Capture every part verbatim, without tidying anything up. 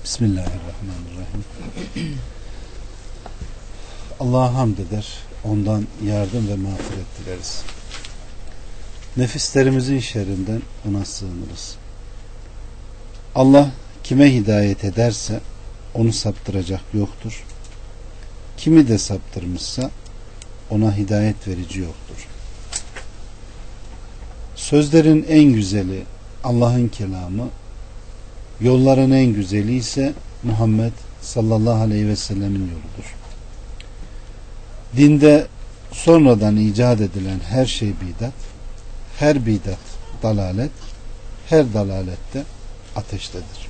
Bismillahirrahmanirrahim. Allah'a hamd eder, ondan yardım ve mağfiret dileriz. Nefislerimizin şerrinden ona sığınırız. Allah kime hidayet ederse onu saptıracak yoktur. Kimi de saptırmışsa ona hidayet verici yoktur. Sözlerin en güzeli Allah'ın kelamı, yolların en güzeli ise Muhammed sallallahu aleyhi ve sellemin yoludur. Dinde sonradan icat edilen her şey bidat, her bidat dalalet, her dalalette ateştedir.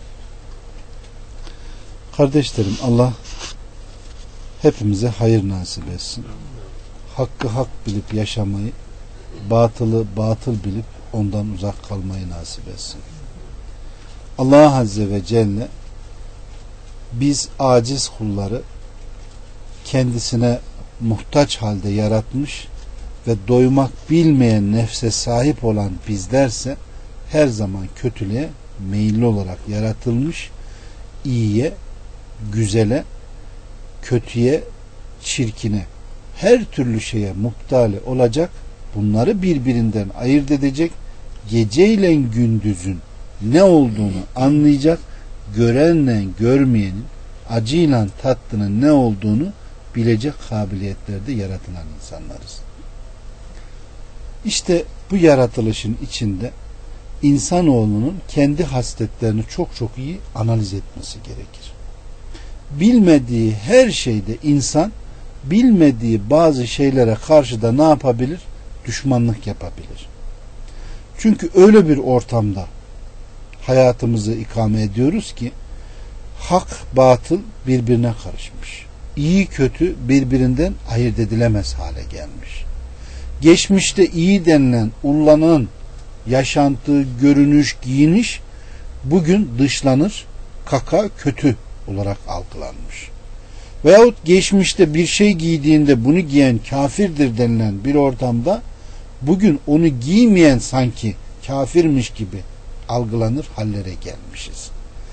Kardeşlerim, Allah hepimize hayır nasip etsin. Hakkı hak bilip yaşamayı, batılı batıl bilip ondan uzak kalmayı nasip etsin. Allah Azze ve Celle biz aciz kulları kendisine muhtaç halde yaratmış ve doymak bilmeyen nefse sahip olan bizlerse her zaman kötülüğe meyilli olarak yaratılmış, iyiye, güzele, kötüye, çirkine, her türlü şeye muhtali olacak, bunları birbirinden ayırt edecek, geceyle gündüzün ne olduğunu anlayacak, görenle görmeyenin, acıyla tatlının ne olduğunu bilecek kabiliyetlerde yaratılan insanlarız. İşte bu yaratılışın içinde insanoğlunun kendi hasletlerini çok çok iyi analiz etmesi gerekir. Bilmediği her şeyde insan bilmediği bazı şeylere karşı da ne yapabilir? Düşmanlık yapabilir. Çünkü öyle bir ortamda hayatımızı ikame ediyoruz ki hak batıl birbirine karışmış. İyi kötü birbirinden ayırt edilemez hale gelmiş. Geçmişte iyi denilen, ullanan yaşantı, görünüş, giyiniş bugün dışlanır, kaka, kötü olarak algılanmış. Veyahut geçmişte bir şey giydiğinde bunu giyen kafirdir denilen bir ortamda bugün onu giymeyen sanki kafirmiş gibi algılanır hallere gelmişiz.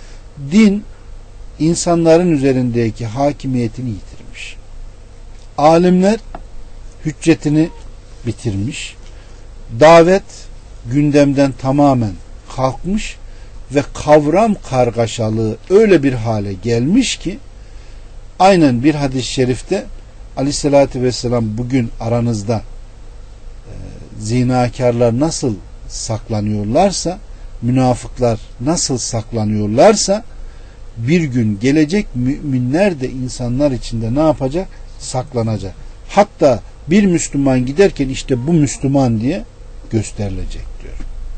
Din insanların üzerindeki hakimiyetini yitirmiş. Alimler hüccetini bitirmiş. Davet gündemden tamamen kalkmış ve kavram kargaşalığı öyle bir hale gelmiş ki aynen bir hadis-i şerifte Aleyhisselatü Vesselam bugün aranızda e, zinakarlar nasıl saklanıyorlarsa, münafıklar nasıl saklanıyorlarsa bir gün gelecek müminler de insanlar içinde ne yapacak? Saklanacak. Hatta bir Müslüman giderken işte bu Müslüman diye gösterilecek diyor.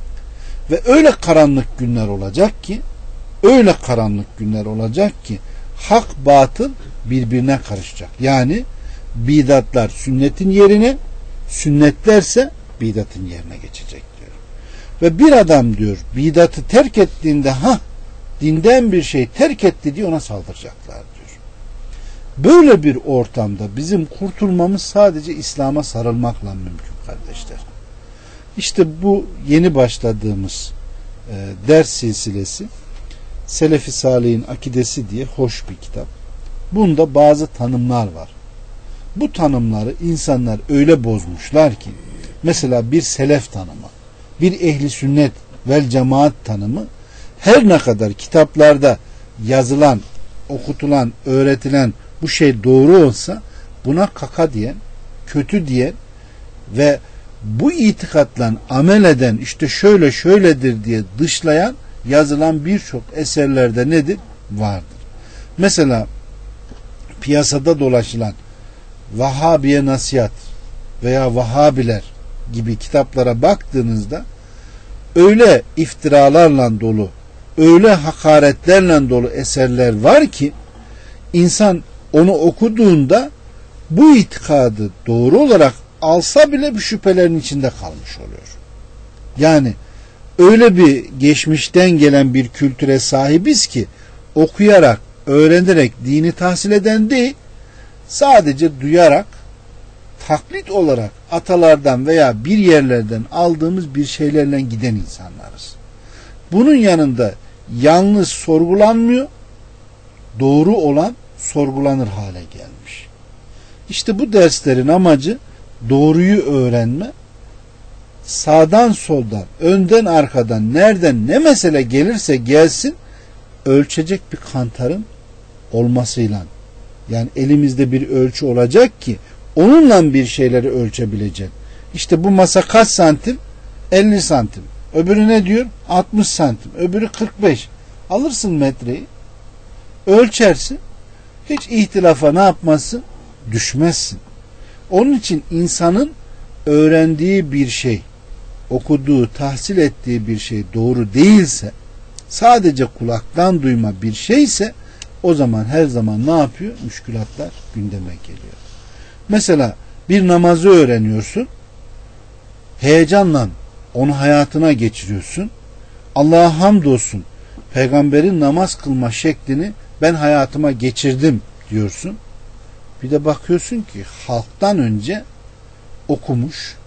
Ve öyle karanlık günler olacak ki öyle karanlık günler olacak ki hak batıl birbirine karışacak. Yani bidatlar sünnetin yerine, sünnetlerse bidatın yerine geçecek diyor. Ve bir adam diyor bidatı terk ettiğinde ha dinden bir şey terk etti diye ona saldıracaklar diyor. Böyle bir ortamda bizim kurtulmamız sadece İslam'a sarılmakla mümkün kardeşler. İşte bu yeni başladığımız e, ders silsilesi Selefi Salih'in akidesi diye hoş bir kitap. Bunda bazı tanımlar var. Bu tanımları insanlar öyle bozmuşlar ki mesela bir selef tanımı, bir ehli sünnet vel cemaat tanımı her ne kadar kitaplarda yazılan, okutulan, öğretilen bu şey doğru olsa buna kaka diyen, kötü diyen ve bu itikatla amel eden işte şöyle şöyledir diye dışlayan yazılan birçok eserlerde nedir? Vardır. Mesela piyasada dolaşılan Vahhabiye nasihat veya Vahhabiler gibi kitaplara baktığınızda öyle iftiralarla dolu, öyle hakaretlerle dolu eserler var ki insan onu okuduğunda bu itikadı doğru olarak alsa bile bir şüphelerin içinde kalmış oluyor. Yani öyle bir geçmişten gelen bir kültüre sahibiz ki okuyarak, öğrenerek dini tahsil eden değil, sadece duyarak, taklit olarak atalardan veya bir yerlerden aldığımız bir şeylerle giden insanlarız. Bunun yanında yalnız sorgulanmıyor, doğru olan sorgulanır hale gelmiş. İşte bu derslerin amacı doğruyu öğrenme, sağdan soldan, önden arkadan, nereden ne mesele gelirse gelsin ölçecek bir kantarın olmasıyla. Yani elimizde bir ölçü olacak ki onunla bir şeyleri ölçebilecek. İşte bu masa kaç santim? elli santim. Öbürü ne diyor? altmış santim. Öbürü kırk beş. Alırsın metreyi. Ölçersin. Hiç ihtilafa ne yapmazsın? Düşmezsin. Onun için insanın öğrendiği bir şey, okuduğu, tahsil ettiği bir şey doğru değilse, sadece kulaktan duyma bir şeyse, o zaman her zaman ne yapıyor? Müşkülatlar gündeme geliyor. Mesela bir namazı öğreniyorsun. Heyecanla onu hayatına geçiriyorsun. Allah'a hamdolsun. Peygamberin namaz kılma şeklini ben hayatıma geçirdim diyorsun. Bir de bakıyorsun ki halktan önce okumuş,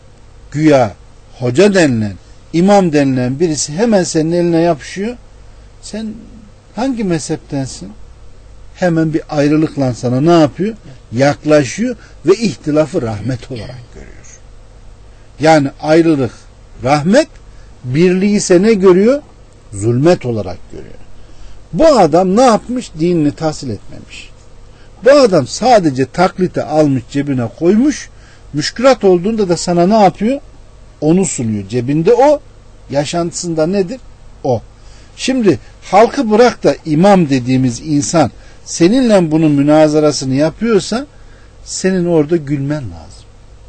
güya hoca denilen, imam denilen birisi hemen senin eline yapışıyor. Sen hangi mezheptensin? Hemen bir ayrılıkla sana ne yapıyor? Yaklaşıyor ve ihtilafı rahmet olarak görüyor. Yani ayrılık rahmet, birliği ise ne görüyor? Zulmet olarak görüyor. Bu adam ne yapmış? Dinini tahsil etmemiş. Bu adam sadece taklite almış, cebine koymuş. Müşkülat olduğunda da sana ne yapıyor? Onu sunuyor. Cebinde o, yaşantısında nedir? O. Şimdi halkı bırak da imam dediğimiz insan seninle bunun münazarasını yapıyorsa senin orada gülmen lazım.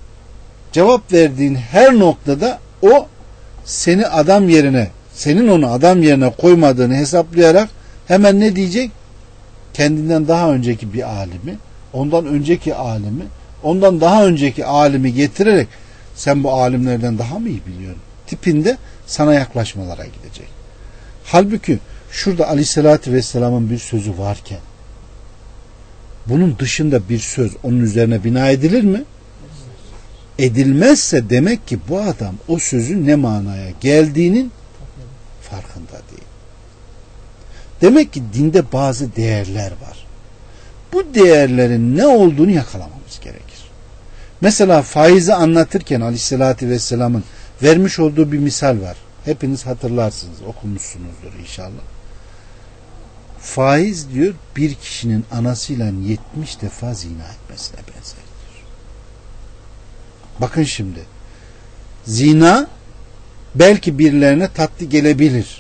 Cevap verdiğin her noktada o seni adam yerine, senin onu adam yerine koymadığını hesaplayarak hemen ne diyecek? Kendinden daha önceki bir alimi, ondan önceki alimi, ondan daha önceki alimi getirerek sen bu alimlerden daha mı iyi biliyorsun tipinde sana yaklaşmalara gidecek. Halbuki şurada Aleyhisselatü Vesselam'ın bir sözü varken bunun dışında bir söz onun üzerine bina edilir mi? Edilmezse demek ki bu adam o sözün ne manaya geldiğinin farkında değil. Demek ki dinde bazı değerler var. Bu değerlerin ne olduğunu yakalamamız gerekir. Mesela faizi anlatırken Aleyhisselatü Vesselam'ın vermiş olduğu bir misal var. Hepiniz hatırlarsınız, okumuşsunuzdur inşallah. Faiz diyor bir kişinin anasıyla yetmiş defa zina etmesine benzerdir. Bakın şimdi, zina belki birilerine tatlı gelebilir.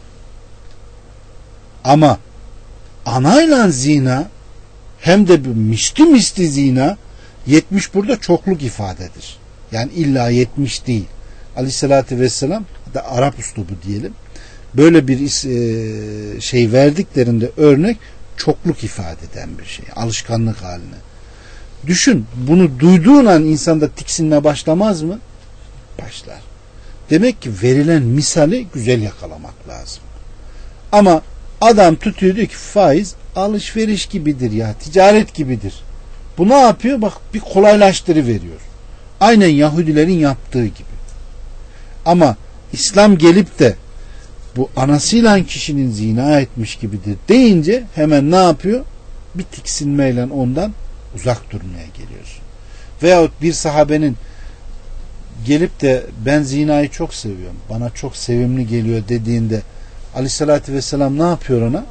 Ama anayla zina, hem de bir misli misli zina, yetmiş burada çokluk ifadedir. Yani illa yetmiş değil. Aleyhissalatü vesselam da Arap üslubu diyelim. Böyle bir şey verdiklerinde örnek çokluk ifade eden bir şey. Alışkanlık haline. Düşün, bunu duyduğun an insanda tiksinme başlamaz mı? Başlar. Demek ki verilen misali güzel yakalamak lazım. Ama adam tutuyor diyor ki faiz alışveriş gibidir ya, ticaret gibidir. Bu ne yapıyor? Bak bir kolaylaştırıveriyor. Aynen Yahudilerin yaptığı gibi. Ama İslam gelip de bu anasıyla kişinin zina etmiş gibidir deyince hemen ne yapıyor? Bir tiksinmeyle ondan uzak durmaya geliyorsun. Veyahut bir sahabenin gelip de ben zinayı çok seviyorum, bana çok sevimli geliyor dediğinde Aleyhissalatü vesselam ne yapıyor ona?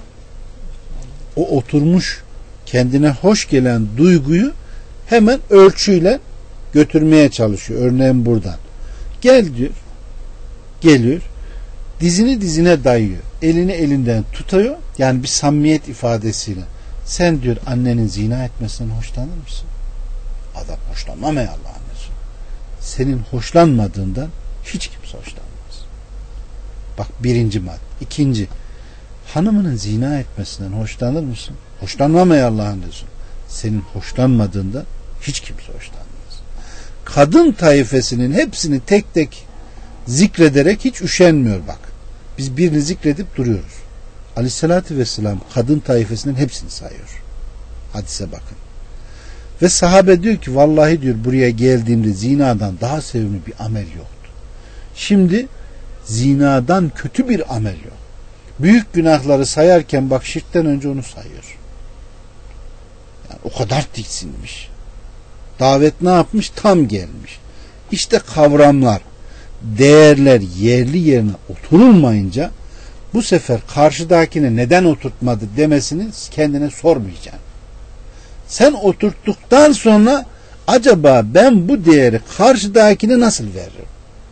O oturmuş kendine hoş gelen duyguyu hemen ölçüyle götürmeye çalışıyor. Örneğin buradan. Gel diyor. Geliyor. Dizini dizine dayıyor. Elini elinden tutuyor. Yani bir samimiyet ifadesiyle. Sen diyor annenin zina etmesinden hoşlanır mısın? Adam hoşlanmam ey Allah'ın Resulü. Senin hoşlanmadığından hiç kimse hoşlanmaz. Bak birinci madde. İkinci, hanımının zina etmesinden hoşlanır mısın? Hoşlanmam ey Allah'ın Resulü. Senin hoşlanmadığından hiç kimse hoşlanmaz. Kadın taifesinin hepsini tek tek zikrederek hiç üşenmiyor bak. Biz birini zikredip duruyoruz. Aleyhissalatü vesselam kadın taifesinin hepsini sayıyor. Hadise bakın. Ve sahabe diyor ki vallahi diyor buraya geldiğimde zinadan daha sevimli bir amel yoktu. Şimdi zinadan kötü bir amel yok. Büyük günahları sayarken bak şirkten önce onu sayıyor. Yani o kadar tiksinmiş. Davet ne yapmış? Tam gelmiş. İşte kavramlar, değerler yerli yerine oturulmayınca bu sefer karşıdakine neden oturtmadı demesini kendine sormayacaksın. Sen oturttuktan sonra acaba ben bu değeri karşıdakine nasıl veririm?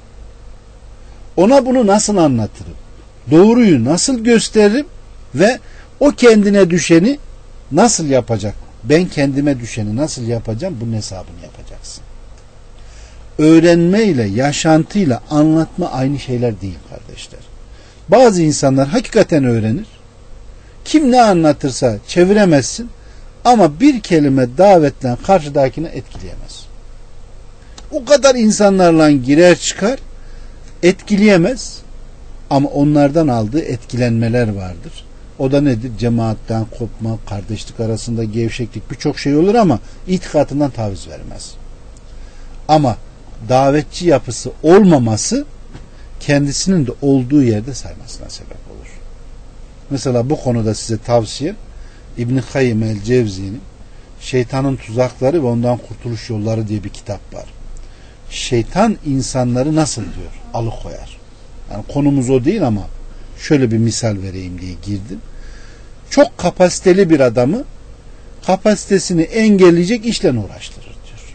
Ona bunu nasıl anlatırım? Doğruyu nasıl gösteririm? Ve o kendine düşeni nasıl yapacak? Ben kendime düşeni nasıl yapacağım? Bunun hesabını yapacaksın. Öğrenmeyle, yaşantıyla anlatma aynı şeyler değil kardeşler. Bazı insanlar hakikaten öğrenir. Kim ne anlatırsa çeviremezsin. Ama bir kelime davetle karşıdakini etkileyemez. O kadar insanlarla girer çıkar, etkileyemez. Ama onlardan aldığı etkilenmeler vardır. O da nedir? Cemaatten kopma, kardeşlik arasında gevşeklik, birçok şey olur ama itikadından taviz vermez. Ama davetçi yapısı olmaması kendisinin de olduğu yerde saymasına sebep olur. Mesela bu konuda size tavsiye İbn-i Kayyim el-Cevzi'nin Şeytanın Tuzakları ve Ondan Kurtuluş Yolları diye bir kitap var. Şeytan insanları nasıl diyor? Alıkoyar. Yani konumuz o değil ama şöyle bir misal vereyim diye girdim. Çok kapasiteli bir adamı kapasitesini engelleyecek işle uğraştırır diyor.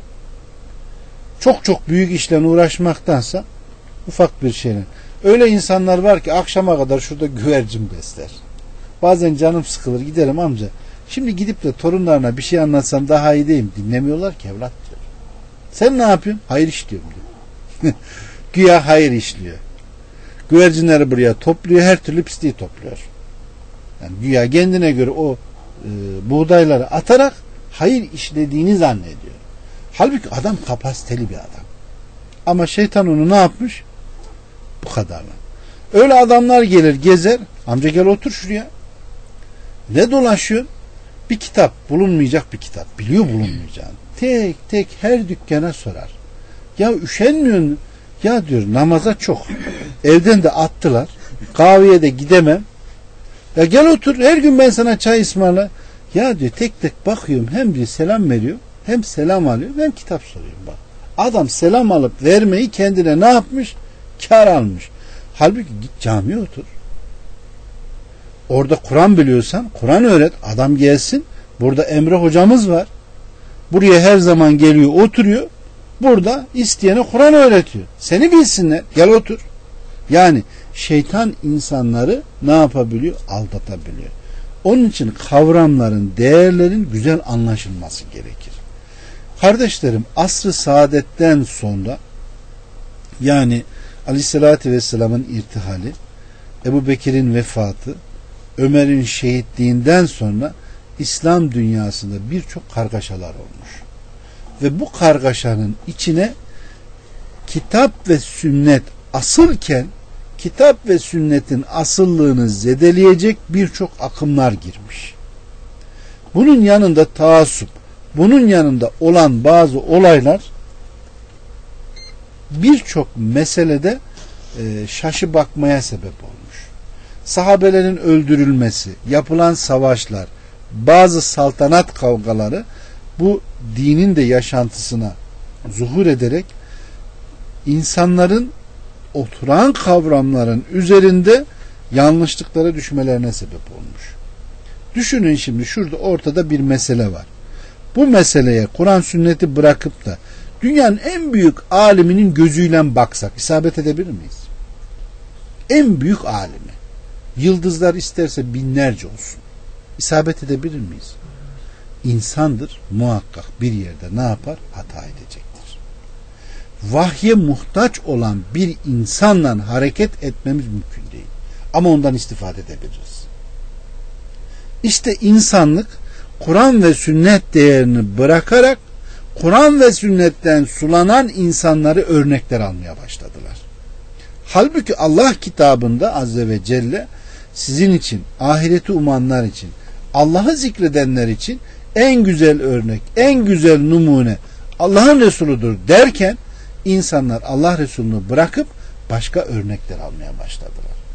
Çok çok büyük işle uğraşmaktansa ufak bir şeyle. Öyle insanlar var ki akşama kadar şurada güvercin besler. Bazen canım sıkılır giderim amca. Şimdi gidip de torunlarına bir şey anlatsam daha iyi değil mi? Dinlemiyorlar ki evlat diyor. Sen ne yapıyorsun? Hayır işliyorum diyor. Güya hayır işliyor. Güvercinleri buraya topluyor. Her türlü pisliği topluyor. Yani güya kendine göre o e, buğdayları atarak hayır işlediğini zannediyor. Halbuki adam kapasiteli bir adam. Ama şeytan onu ne yapmış? Bu kadarla. Öyle adamlar gelir gezer. Amca gel otur şuraya. Ne dolaşıyor? Bir kitap, bulunmayacak bir kitap. Biliyor bulunmayacağını. Tek tek her dükkana sorar. Ya üşenmiyorsun. Ya diyor namaza çok. Evden de attılar. Kahveye de gidemem. Ya gel otur. Her gün ben sana çay ısmarla. Ya diyor tek tek bakıyorum. Hem diyor selam veriyor. Hem selam alıyor. Hem kitap soruyorum bak. Adam selam alıp vermeyi kendine ne yapmış? Kar almış. Halbuki git camiye otur. Orada Kur'an biliyorsan Kur'an öğret. Adam gelsin. Burada Emre hocamız var. Buraya her zaman geliyor oturuyor. Burada isteyene Kur'an öğretiyor. Seni bilsinler. Gel otur. Yani şeytan insanları ne yapabiliyor? Aldatabiliyor. Onun için kavramların, değerlerin güzel anlaşılması gerekir. Kardeşlerim asr-ı saadetten sonra yani Aleyhisselatü Vesselam'ın irtihali, Ebu Bekir'in vefatı, Ömer'in şehitliğinden sonra İslam dünyasında birçok kargaşalar olmuş. Ve bu kargaşanın içine kitap ve sünnet asılken kitap ve sünnetin asıllığını zedeleyecek birçok akımlar girmiş. Bunun yanında taassup, bunun yanında olan bazı olaylar birçok meselede e, şaşı bakmaya sebep olmuş. Sahabelerin öldürülmesi, yapılan savaşlar, bazı saltanat kavgaları bu dinin de yaşantısına zuhur ederek insanların oturan kavramların üzerinde yanlışlıklara düşmelerine sebep olmuş. Düşünün şimdi şurada ortada bir mesele var. Bu meseleye Kur'an sünneti bırakıp da dünyanın en büyük aliminin gözüyle baksak isabet edebilir miyiz? En büyük alimi. Yıldızlar isterse binlerce olsun. İsabet edebilir miyiz? İnsandır, muhakkak bir yerde ne yapar? Hata edecektir. Vahye muhtaç olan bir insanla hareket etmemiz mümkün değil. Ama ondan istifade edebiliriz. İşte insanlık Kur'an ve sünnet değerini bırakarak Kur'an ve sünnetten sulanan insanları örnekler almaya başladılar. Halbuki Allah kitabında Azze ve Celle sizin için, ahireti umanlar için, Allah'ı zikredenler için en güzel örnek, en güzel numune Allah'ın Resuludur derken insanlar Allah Resulü'nü bırakıp başka örnekler almaya başladılar.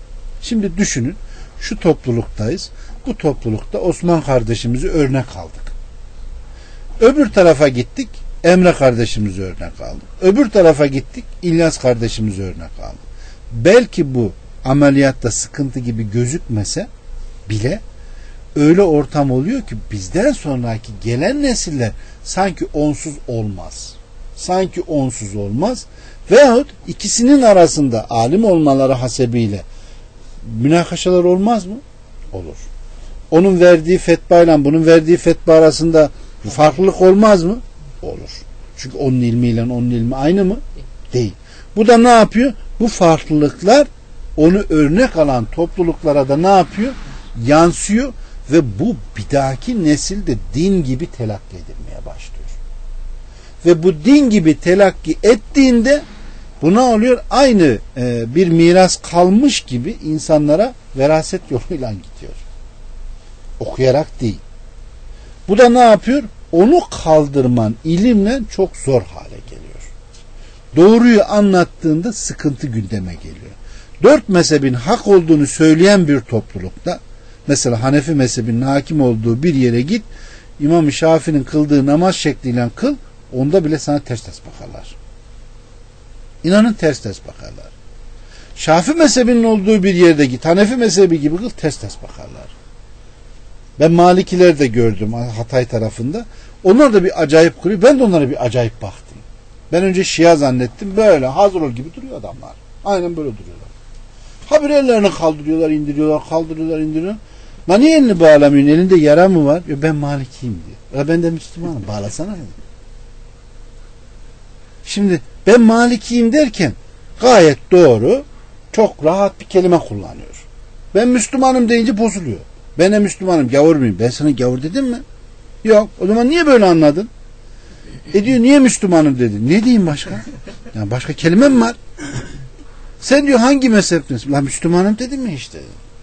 Şimdi düşünün, şu topluluktayız. Bu toplulukta Osman kardeşimizi örnek aldık. Öbür tarafa gittik, Emre kardeşimizi örnek aldık. Öbür tarafa gittik, İlyas kardeşimizi örnek aldık. Belki bu ameliyatta sıkıntı gibi gözükmese bile öyle ortam oluyor ki bizden sonraki gelen nesiller sanki onsuz olmaz. Sanki onsuz olmaz. Veyahut ikisinin arasında alim olmaları hasebiyle münakaşalar olmaz mı? Olur. Onun verdiği fetva bunun verdiği fetva arasında farklılık olmaz mı? Olur. Çünkü onun ilmiyle onun ilmi aynı mı? Değil. Bu da ne yapıyor? Bu farklılıklar onu örnek alan topluluklara da ne yapıyor? Yansıyor ve bu bir dahaki nesilde din gibi telakki edilmeye başlıyor. Ve bu din gibi telakki ettiğinde bu ne oluyor? Aynı e, bir miras kalmış gibi insanlara veraset yoluyla gidiyor. Okuyarak değil. Bu da ne yapıyor? Onu kaldırman ilimle çok zor hale geliyor. Doğruyu anlattığında sıkıntı gündeme geliyor. Dört mezhebin hak olduğunu söyleyen bir toplulukta, mesela Hanefi mezhebinin hakim olduğu bir yere git, İmam-ı Şafii'nin kıldığı namaz şekliyle kıl, onda bile sana ters ters bakarlar. İnanın ters ters bakarlar. Şafii mezhebinin olduğu bir yerde git, Hanefi mezhebi gibi kıl, ters ters bakarlar. Ben Malikiler de gördüm Hatay tarafında. Onlar da bir acayip kuruyor. Ben de onlara bir acayip baktım. Ben önce Şia zannettim. Böyle hazır ol gibi duruyor adamlar. Aynen böyle duruyorlar. Ha bir ellerini kaldırıyorlar, indiriyorlar, kaldırıyorlar, indiriyorlar. Lan niye elini bağlamıyorsun? Elinde yara mı var? Ya ben Malikiyim diyor. Ya ben de Müslümanım. Bağlasana dedi. Şimdi ben Malikiyim derken gayet doğru, çok rahat bir kelime kullanıyor. Ben Müslümanım deyince bozuluyor. Ben de Müslümanım, gavur muyum? Ben sana gavur dedim mi? Yok. O zaman niye böyle anladın? E diyor, niye Müslümanım dedi. Ne diyeyim başka? Yani başka kelime mi var? Sen diyor hangi mezheptesin? La Müslümanım dedim mi işte?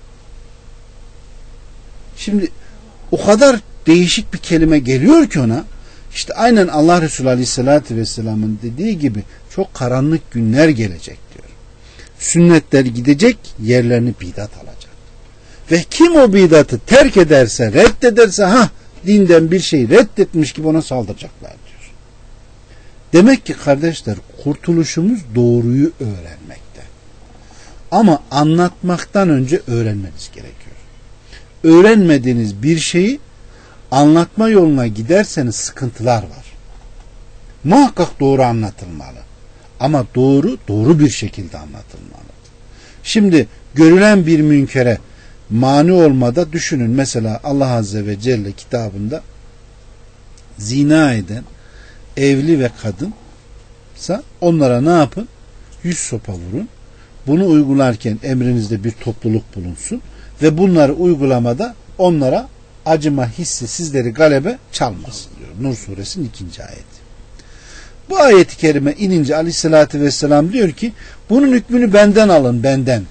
Şimdi o kadar değişik bir kelime geliyor ki ona, işte aynen Allah Resulü Aleyhisselatü Vesselam'ın dediği gibi çok karanlık günler gelecek diyor. Sünnetler gidecek, yerlerini bidat alacak. Ve kim o bidatı terk ederse, reddederse, ha dinden bir şeyi reddetmiş gibi ona saldıracaklar diyor. Demek ki kardeşler, kurtuluşumuz doğruyu öğrenmekte. Ama anlatmaktan önce öğrenmeniz gerekiyor. Öğrenmediğiniz bir şeyi anlatma yoluna giderseniz sıkıntılar var. Muhakkak doğru anlatılmalı. Ama doğru, doğru bir şekilde anlatılmalı. Şimdi görülen bir münkere mani olmada düşünün, mesela Allah Azze ve Celle kitabında zina eden evli ve kadınsa onlara ne yapın? Yüz sopa vurun. Bunu uygularken emrinizde bir topluluk bulunsun ve bunları uygulamada onlara acıma hissi sizleri galebe çalmasın diyor. Nur suresinin ikinci ayeti. Bu ayeti kerime inince Aleyhisselatü Vesselam diyor ki bunun hükmünü benden alın, benden.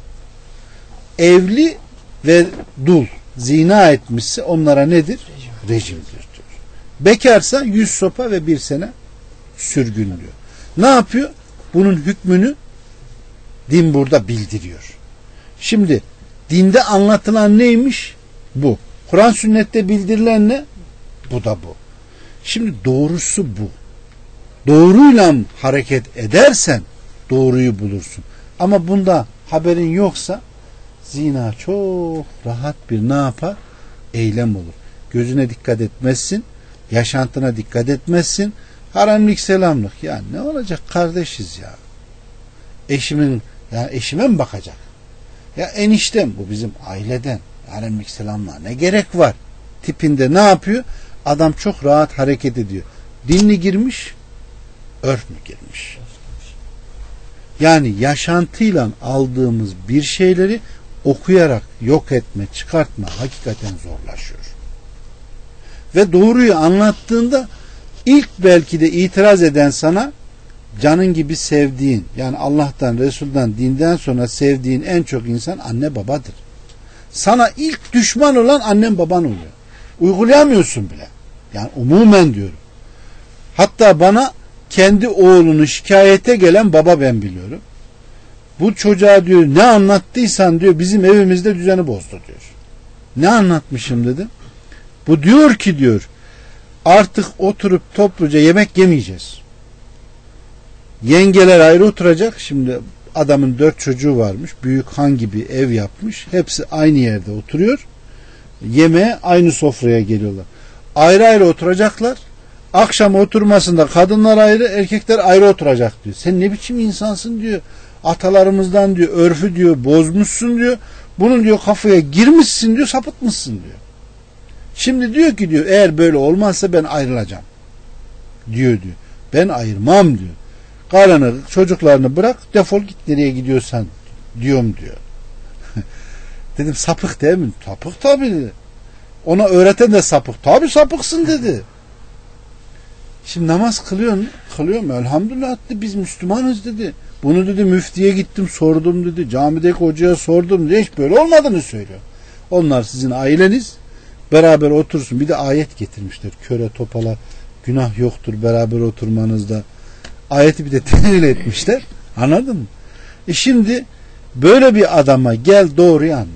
Evli ve dul zina etmişse onlara nedir? Rejimdir diyor. Bekarsa yüz sopa ve bir sene sürgün diyor. Ne yapıyor? Bunun hükmünü din burada bildiriyor. Şimdi dinde anlatılan neymiş? Bu. Kur'an sünnette bildirilen ne? Bu da bu. Şimdi doğrusu bu. Doğruyla hareket edersen doğruyu bulursun. Ama bunda haberin yoksa zina çok rahat bir ne yapar? Eylem olur. Gözüne dikkat etmezsin, yaşantına dikkat etmezsin. Haramlık selamlık. Ya ne olacak, kardeşiz ya. Eşimin, ya eşime mi bakacak? Ya eniştem, bu bizim aileden. Haramlık selamlığa ne gerek var? Tipinde ne yapıyor? Adam çok rahat hareket ediyor. Dinli girmiş, örf mü girmiş? Yani yaşantıyla aldığımız bir şeyleri okuyarak yok etme, çıkartma hakikaten zorlaşıyor. Ve doğruyu anlattığında ilk belki de itiraz eden sana canın gibi sevdiğin, yani Allah'tan, Resul'dan, dinden sonra sevdiğin en çok insan anne babadır. Sana ilk düşman olan annen baban oluyor. Uygulayamıyorsun bile. Yani umumen diyorum. Hatta bana kendi oğlunu şikayete gelen baba ben biliyorum. Bu çocuğa diyor ne anlattıysan diyor bizim evimizde düzeni bozdu diyor. Ne anlatmışım dedim. Bu diyor ki diyor artık oturup topluca yemek yemeyeceğiz. Yengeler ayrı oturacak. Şimdi adamın dört çocuğu varmış. Büyük han gibi ev yapmış. Hepsi aynı yerde oturuyor. Yemeğe aynı sofraya geliyorlar. Ayrı ayrı oturacaklar. Akşam oturmasında kadınlar ayrı, erkekler ayrı oturacak diyor. Sen ne biçim insansın diyor. Atalarımızdan diyor, örfü diyor, bozmuşsun diyor. Bunun diyor kafaya girmişsin diyor, sapıtmışsın diyor. Şimdi diyor ki diyor eğer böyle olmazsa ben ayrılacağım. Diyor diyor. Ben ayırmam diyor. Karını, çocuklarını bırak, defol git nereye gidiyorsan diyorum diyor. Dedim sapık değil mi? Sapık tabii dedi. Ona öğreten de sapık. Tabii sapıksın dedi. Şimdi namaz kılıyor mu? Kılıyor mu? Elhamdülillah dedi. Biz Müslümanız dedi. Bunu dedi müftiye gittim sordum dedi. Camideki hocaya sordum dedi. Hiç böyle olmadığını söylüyor. Onlar sizin aileniz. Beraber otursun. Bir de ayet getirmişler. Köre topala günah yoktur beraber oturmanızda. Ayeti bir de tevil etmişler. Anladın mı? E şimdi böyle bir adama gel doğruyu anlat.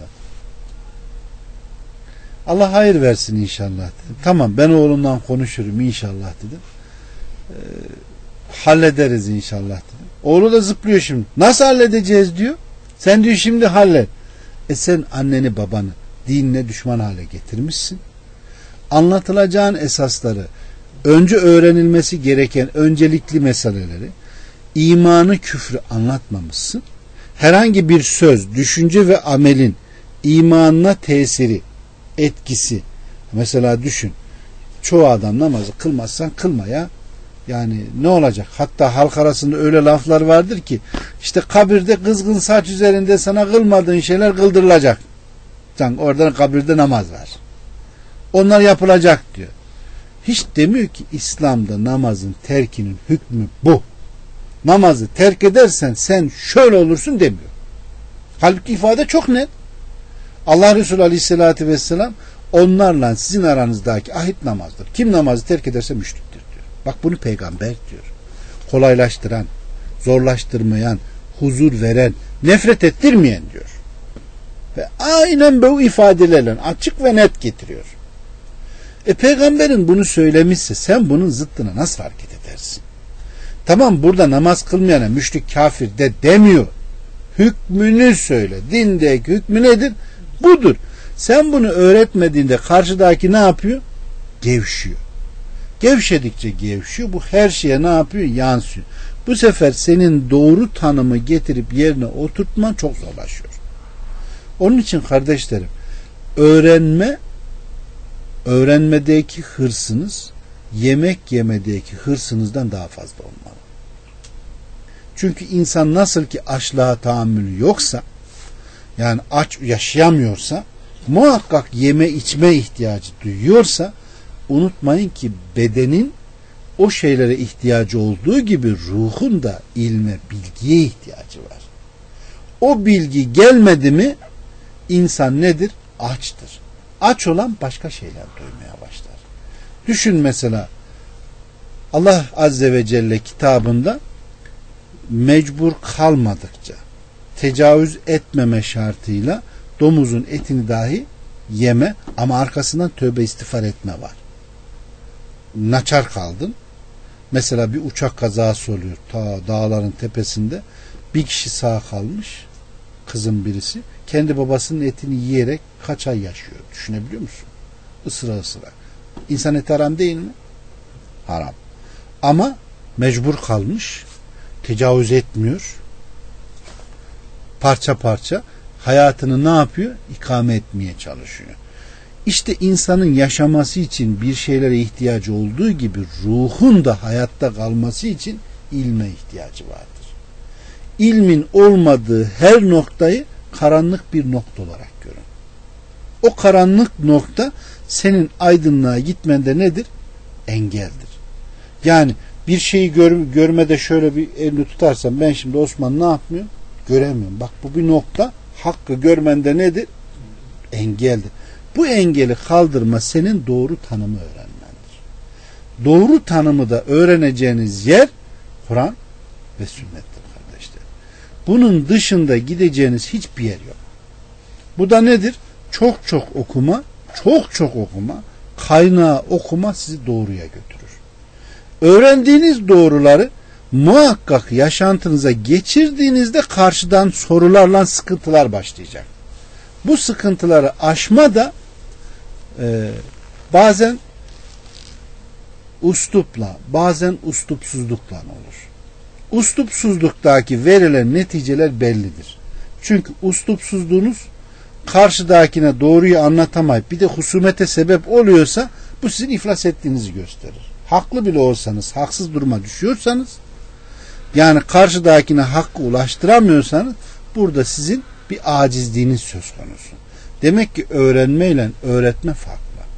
Allah hayır versin inşallah dedim. Tamam ben oğlumdan konuşurum inşallah dedim. E, hallederiz inşallah dedim. Oğlu da zıplıyor şimdi. Nasıl halledeceğiz diyor. Sen diyor şimdi hallet. E sen anneni babanı dinine düşman hale getirmişsin. Anlatılacağın esasları önce öğrenilmesi gereken öncelikli meseleleri imanı küfrü anlatmamışsın. Herhangi bir söz, düşünce ve amelin imanına tesiri, etkisi. Mesela düşün. Çoğu adam namazı kılmazsan kılma ya. Yani ne olacak? Hatta halk arasında öyle laflar vardır ki işte kabirde kızgın saç üzerinde sana kılmadığın şeyler kıldırılacak. Sen oradan kabirde namaz var. Onlar yapılacak diyor. Hiç demiyor ki İslam'da namazın terkinin hükmü bu. Namazı terk edersen sen şöyle olursun demiyor. Halbuki ifade çok net. Allah Resulü Aleyhisselatü Vesselam onlarla sizin aranızdaki ahit namazdır. Kim namazı terk ederse müşriktir diyor. Bak bunu peygamber diyor. Kolaylaştıran, zorlaştırmayan, huzur veren, nefret ettirmeyen diyor. Ve aynen bu ifadelerle açık ve net getiriyor. E peygamberin bunu söylemişse sen bunun zıttına nasıl hareket edersin? Tamam burada namaz kılmayana müşrik kafir de demiyor. Hükmünü söyle. Dindeki hükmü nedir? Budur. Sen bunu öğretmediğinde karşıdaki ne yapıyor? Gevşiyor. Gevşedikçe gevşiyor. Bu her şeye ne yapıyor? Yansıyor. Bu sefer senin doğru tanımı getirip yerine oturtman çok zorlaşıyor. Onun için kardeşlerim öğrenme öğrenmedeki hırsınız yemek yemedeki hırsınızdan daha fazla olmalı. Çünkü insan nasıl ki açlığa tahammülü yoksa yani aç yaşayamıyorsa muhakkak yeme içme ihtiyacı duyuyorsa unutmayın ki bedenin o şeylere ihtiyacı olduğu gibi ruhun da ilme, bilgiye ihtiyacı var. O bilgi gelmedi mi insan nedir? Açtır. Aç olan başka şeyler duymaya başlar. Düşün mesela Allah Azze ve Celle kitabında mecbur kalmadıkça tecavüz etmeme şartıyla domuzun etini dahi yeme ama arkasından tövbe istiğfar etme var. Naçar kaldın. Mesela bir uçak kazası oluyor ta dağların tepesinde. Bir kişi sağ kalmış. Kızın birisi. Kendi babasının etini yiyerek kaç ay yaşıyor. Düşünebiliyor musun? Isıra ısıra. İnsan eti haram değil mi? Haram. Ama mecbur kalmış. Tecavüz etmiyor. Parça parça hayatını ne yapıyor? İkame etmeye çalışıyor. İşte insanın yaşaması için bir şeylere ihtiyacı olduğu gibi ruhun da hayatta kalması için ilme ihtiyacı vardır. İlmin olmadığı her noktayı karanlık bir nokta olarak görün. O karanlık nokta senin aydınlığa gitmende nedir? Engeldir. Yani bir şeyi gör, görmede şöyle bir elini tutarsam ben şimdi Osman ne yapmıyorum? Göremiyorum. Bak bu bir nokta. Hakkı görmende nedir? Engeldir. Bu engeli kaldırma senin doğru tanımı öğrenmendir. Doğru tanımı da öğreneceğiniz yer Kur'an ve sünnettir kardeşler. Bunun dışında gideceğiniz hiçbir yer yok. Bu da nedir? Çok çok okuma, çok çok okuma, kaynağı okuma sizi doğruya götürür. Öğrendiğiniz doğruları muhakkak yaşantınıza geçirdiğinizde karşıdan sorularla sıkıntılar başlayacak. Bu sıkıntıları aşma da e, bazen uslupla, bazen uslupsuzlukla olur. Uslupsuzluktaki verilen neticeler bellidir. Çünkü uslupsuzluğunuz karşıdakine doğruyu anlatamayıp bir de husumete sebep oluyorsa bu sizin iflas ettiğinizi gösterir. Haklı bile olsanız, haksız duruma düşüyorsanız, yani karşıdakine hakkı ulaştıramıyorsanız burada sizin bir acizliğiniz söz konusu. Demek ki öğrenmeyle öğretme farklı.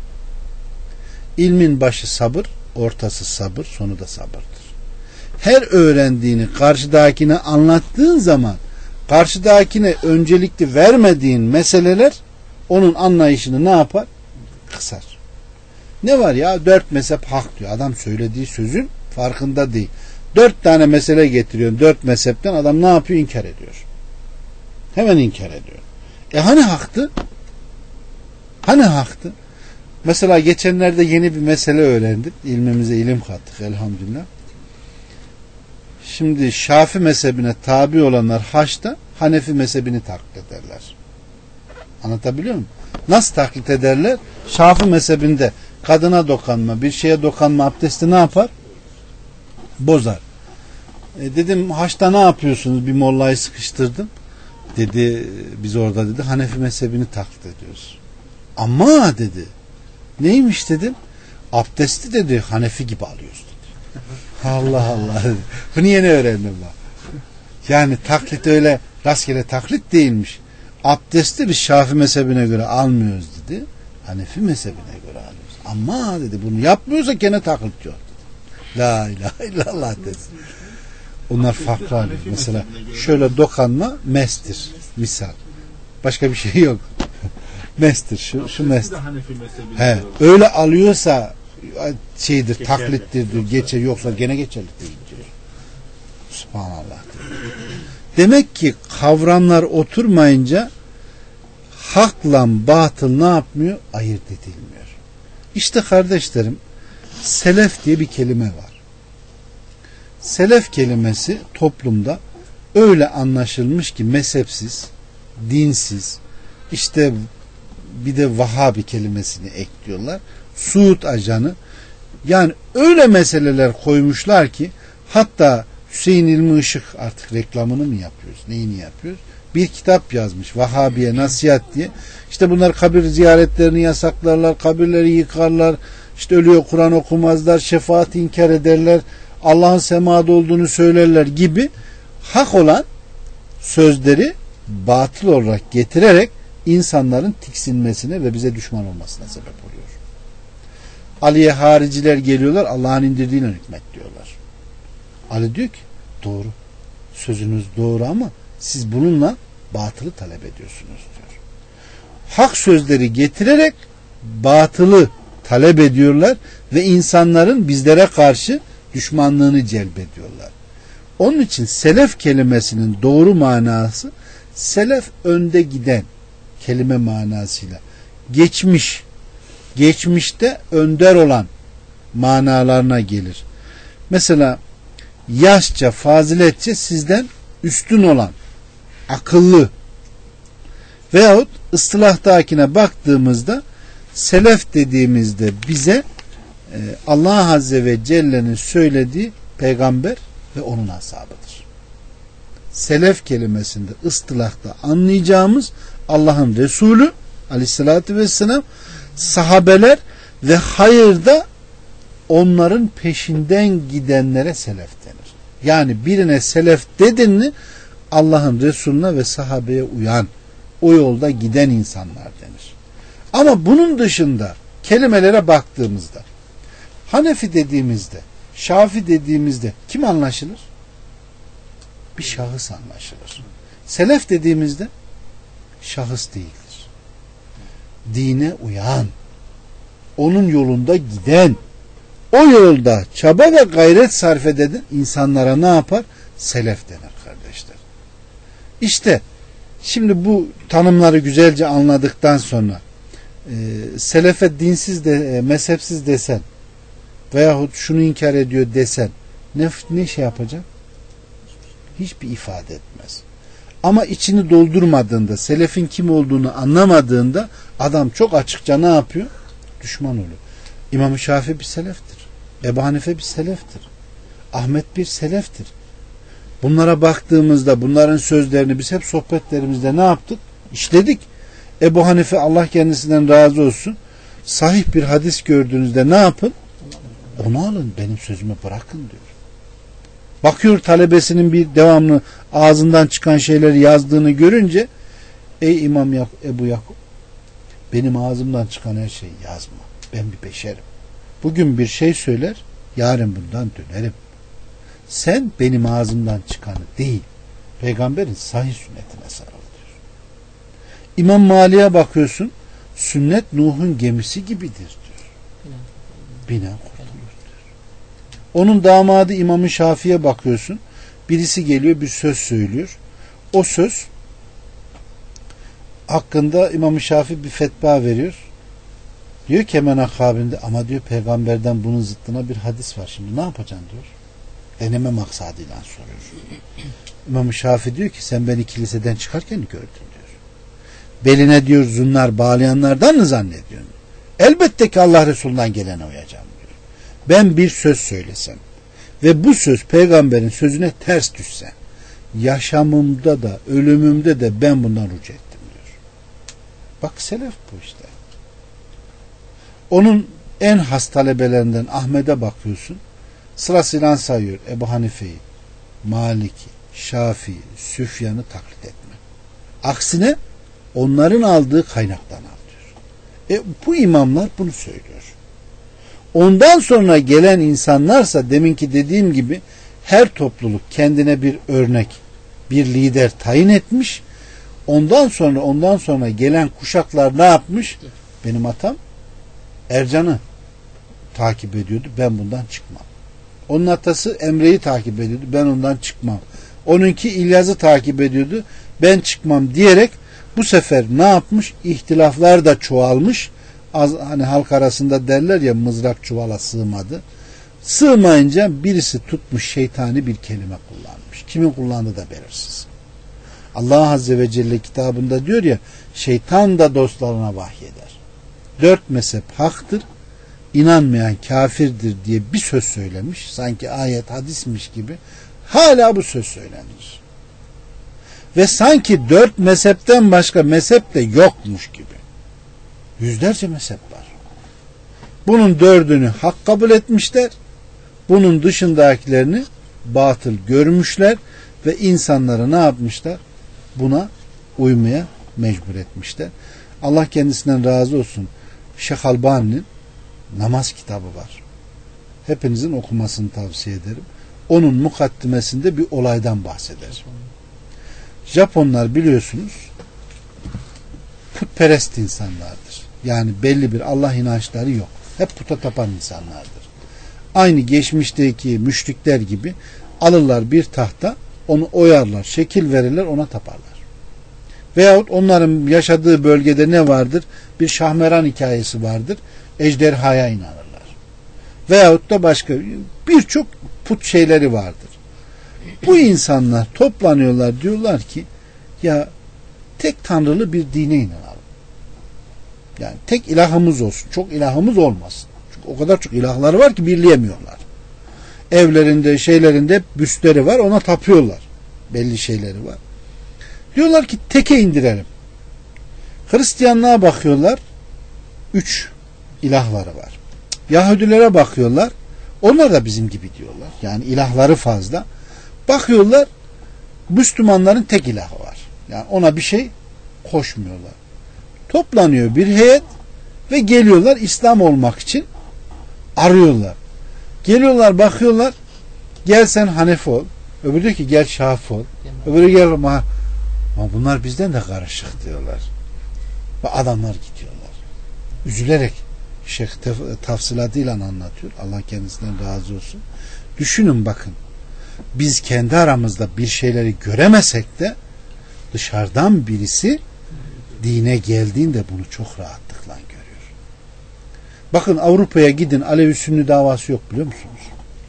İlmin başı sabır, ortası sabır, sonu da sabırdır. Her öğrendiğini karşıdakine anlattığın zaman karşıdakine öncelikli vermediğin meseleler onun anlayışını ne yapar? Kısar. Ne var ya? Dört mezhep hak diyor. Adam söylediği sözün farkında değil. Dört tane mesele getiriyor. Dört mezhepten adam ne yapıyor? İnkar ediyor. Hemen inkar ediyor. E hani haktı? Hani haktı? Mesela geçenlerde yeni bir mesele öğrendim. İlmimize ilim kattık elhamdülillah. Şimdi Şafii mezhebine tabi olanlar haçta Hanefi mezhebini taklit ederler. Anlatabiliyor muyum? Nasıl taklit ederler? Şafii mezhebinde kadına dokanma, bir şeye dokanma abdesti ne yapar? Bozar. E dedim haçta ne yapıyorsunuz? Bir mollayı sıkıştırdım. Dedi biz orada dedi Hanefi mezhebini taklit ediyoruz. Ama dedi neymiş dedim? Abdesti dedi Hanefi gibi alıyoruz dedi. Allah Allah. Bunu yeni öğrendim ben. Yani taklit öyle rastgele taklit değilmiş. Abdesti biz Şafii mezhebine göre almıyoruz dedi. Hanefi mezhebine göre alıyoruz. Ama dedi bunu yapmıyorsa gene taklit yok dedi. La ilahe illallah dedi. Onlar farklı alıyor. Mesela şöyle dokanma mestir. Misal. Başka bir şey yok. Mestir. Şu, şu mestir. He, öyle alıyorsa şeydir, geçerli, taklittir diyor, geçer, yoksa gene geçerli değil diyor. Subhanallah diyor. Demek ki kavramlar oturmayınca hakla batıl ne yapmıyor? Ayırt edilmiyor. İşte kardeşlerim, selef diye bir kelime var. Selef kelimesi toplumda öyle anlaşılmış ki mezhepsiz, dinsiz, işte bir de Vahabi kelimesini ekliyorlar. Suud ajanı, yani öyle meseleler koymuşlar ki hatta Hüseyin İlmi Işık artık reklamını mı yapıyoruz, neyini yapıyoruz? Bir kitap yazmış Vahabiye Nasihat diye. İşte bunlar kabir ziyaretlerini yasaklarlar, kabirleri yıkarlar, işte ölüyor Kur'an okumazlar, şefaati inkar ederler, Allah'ın semada olduğunu söylerler gibi hak olan sözleri batıl olarak getirerek insanların tiksinmesine ve bize düşman olmasına sebep oluyor. Ali'ye hariciler geliyorlar, Allah'ın indirdiğine hükmet diyorlar. Ali diyor ki doğru, sözünüz doğru ama siz bununla batılı talep ediyorsunuz diyor. Hak sözleri getirerek batılı talep ediyorlar ve insanların bizlere karşı düşmanlığını celbediyorlar. Onun için selef kelimesinin doğru manası selef önde giden kelime manasıyla geçmiş, geçmişte önder olan manalarına gelir. Mesela yaşça, faziletçe sizden üstün olan, akıllı veyahut ıstılahtakine baktığımızda selef dediğimizde bize e, Allah Azze ve Celle'nin söylediği peygamber ve onun ashabıdır. Selef kelimesinde ıstılahta anlayacağımız Allah'ın Resulü Aleyhisselatü Vesselam, sahabeler ve hayırda onların peşinden gidenlere selef denir. Yani birine selef dedin mi Allah'ın Resulüne ve sahabeye uyan, o yolda giden insanlar denir. Ama bunun dışında kelimelere baktığımızda Hanefi dediğimizde, Şafi dediğimizde kim anlaşılır? Bir şahıs anlaşılır. Selef dediğimizde şahıs değildir. Dine uyan, onun yolunda giden, o yolda çaba ve gayret sarf eden insanlara ne yapar? Selef denir kardeşler. İşte şimdi bu tanımları güzelce anladıktan sonra e, selefe dinsiz de e, mezhepsiz desen veyahut şunu inkar ediyor desen ne, ne şey yapacak? Hiçbir ifade etmez. Ama içini doldurmadığında, selefin kim olduğunu anlamadığında adam çok açıkça ne yapıyor? Düşman oluyor. İmam-ı Şafii bir seleftir. Ebu Hanife bir seleftir. Ahmet bir seleftir. Bunlara baktığımızda bunların sözlerini biz hep sohbetlerimizde ne yaptık? İşledik. Ebu Hanife Allah kendisinden razı olsun. Sahih bir hadis gördüğünüzde ne yapın? Onu alın, benim sözümü bırakın diyor. Bakıyor talebesinin bir devamlı ağzından çıkan şeyleri yazdığını görünce, ey İmam Yak Ebu Yakup, benim ağzımdan çıkan her şeyi yazma. Ben bir beşerim. Bugün bir şey söyler, yarın bundan dönerim. Sen benim ağzımdan çıkanı değil, peygamberin sahih sünnetine sarıl diyor. İmam Malik'e bakıyorsun, sünnet Nuh'un gemisi gibidir diyor. Bina kurtulur diyor. Onun damadı İmam-ı Şafii'ye bakıyorsun, birisi geliyor bir söz söylüyor. O söz hakkında İmam-ı Şafii bir fetva veriyor. Diyor ki hemen akabinde, ama diyor peygamberden bunun zıttına bir hadis var. Şimdi ne yapacaksın diyor. Deneme maksadıyla soruyor. İmam-ı Şafii diyor ki sen beni kiliseden çıkarken gördün diyor. Beline diyor zunnar bağlayanlardan mı zannediyorsun? Elbette ki Allah Resulü'nden gelene uyacağım diyor. Ben bir söz söylesem ve bu söz peygamberin sözüne ters düşse, yaşamımda da ölümümde de ben bundan rücu ettim diyor. Bak selef bu işte. Onun en has talebelerinden Ahmet'e bakıyorsun. Sırasıyla sayıyor. Ebu Hanife'yi, Malik'i, Şafii'yi, Süfyan'ı taklit etme. Aksine onların aldığı kaynaktan al diyor. E, bu imamlar bunu söylüyor. Ondan sonra gelen insanlarsa deminki dediğim gibi her topluluk kendine bir örnek, bir lider tayin etmiş. Ondan sonra ondan sonra gelen kuşaklar ne yapmış? Benim atam Ercan'ı takip ediyordu. Ben bundan çıkmam. Onun atası Emre'yi takip ediyordu. Ben ondan çıkmam. Onunki İlyas'ı takip ediyordu. Ben çıkmam diyerek bu sefer ne yapmış? İhtilaflar da çoğalmış. Az, hani halk arasında derler ya, mızrak çuvala sığmadı. Sığmayınca birisi tutmuş şeytani bir kelime kullanmış. Kimin kullandığı da belirsiz. Allah Azze ve Celle kitabında diyor ya, şeytan da dostlarına vahyeder. Dört mezhep haktır, İnanmayan kafirdir diye bir söz söylemiş. Sanki ayet hadismiş gibi. Hala bu söz söylenir. Ve sanki dört mezhepten başka mezhep de yokmuş gibi. Yüzlerce mezhep var. Bunun dördünü hak kabul etmişler. Bunun dışındakilerini batıl görmüşler ve insanları ne yapmışlar? Buna uymaya mecbur etmişler. Allah kendisinden razı olsun. Şeyh Albani'nin namaz kitabı var. Hepinizin okumasını tavsiye ederim. Onun mukaddimesinde bir olaydan bahseder. Japonlar biliyorsunuz putperest insanlardır. Yani belli bir Allah inançları yok. Hep puta tapan insanlardır. Aynı geçmişteki müşrikler gibi alırlar bir tahta, onu oyarlar, şekil verirler, ona taparlar. Veyahut onların yaşadığı bölgede ne vardır? Bir Şahmeran hikayesi vardır. Ejderhaya inanırlar. Veyahut da başka birçok put şeyleri vardır. Bu insanlar toplanıyorlar, diyorlar ki ya tek tanrılı bir dine inanalım. Yani tek ilahımız olsun. Çok ilahımız olmasın. Çünkü o kadar çok ilahları var ki birleyemiyorlar. Evlerinde, şeylerinde büstleri var, ona tapıyorlar. Belli şeyleri var. Diyorlar ki teke indirelim. Hristiyanlığa bakıyorlar. Üç ilahları var. Yahudilere bakıyorlar. Onlar da bizim gibi diyorlar. Yani ilahları fazla. Bakıyorlar, Müslümanların tek ilahı var. Yani ona bir şey koşmuyorlar. Toplanıyor bir heyet ve geliyorlar İslam olmak için, arıyorlar. Geliyorlar, bakıyorlar, gel sen Hanefi ol. Öbürü diyor ki gel Şafi ol. Öbürü gel ama bunlar bizden de karışık diyorlar. Ve adamlar gidiyorlar. Üzülerek Şeyh tafsilatıyla anlatıyor. Allah kendisinden razı olsun. Düşünün bakın. Biz kendi aramızda bir şeyleri göremesek de Dışarıdan birisi dine geldiğinde bunu çok rahatlıkla görüyor. Bakın Avrupa'ya gidin, Alevi Sünni davası yok biliyor musunuz?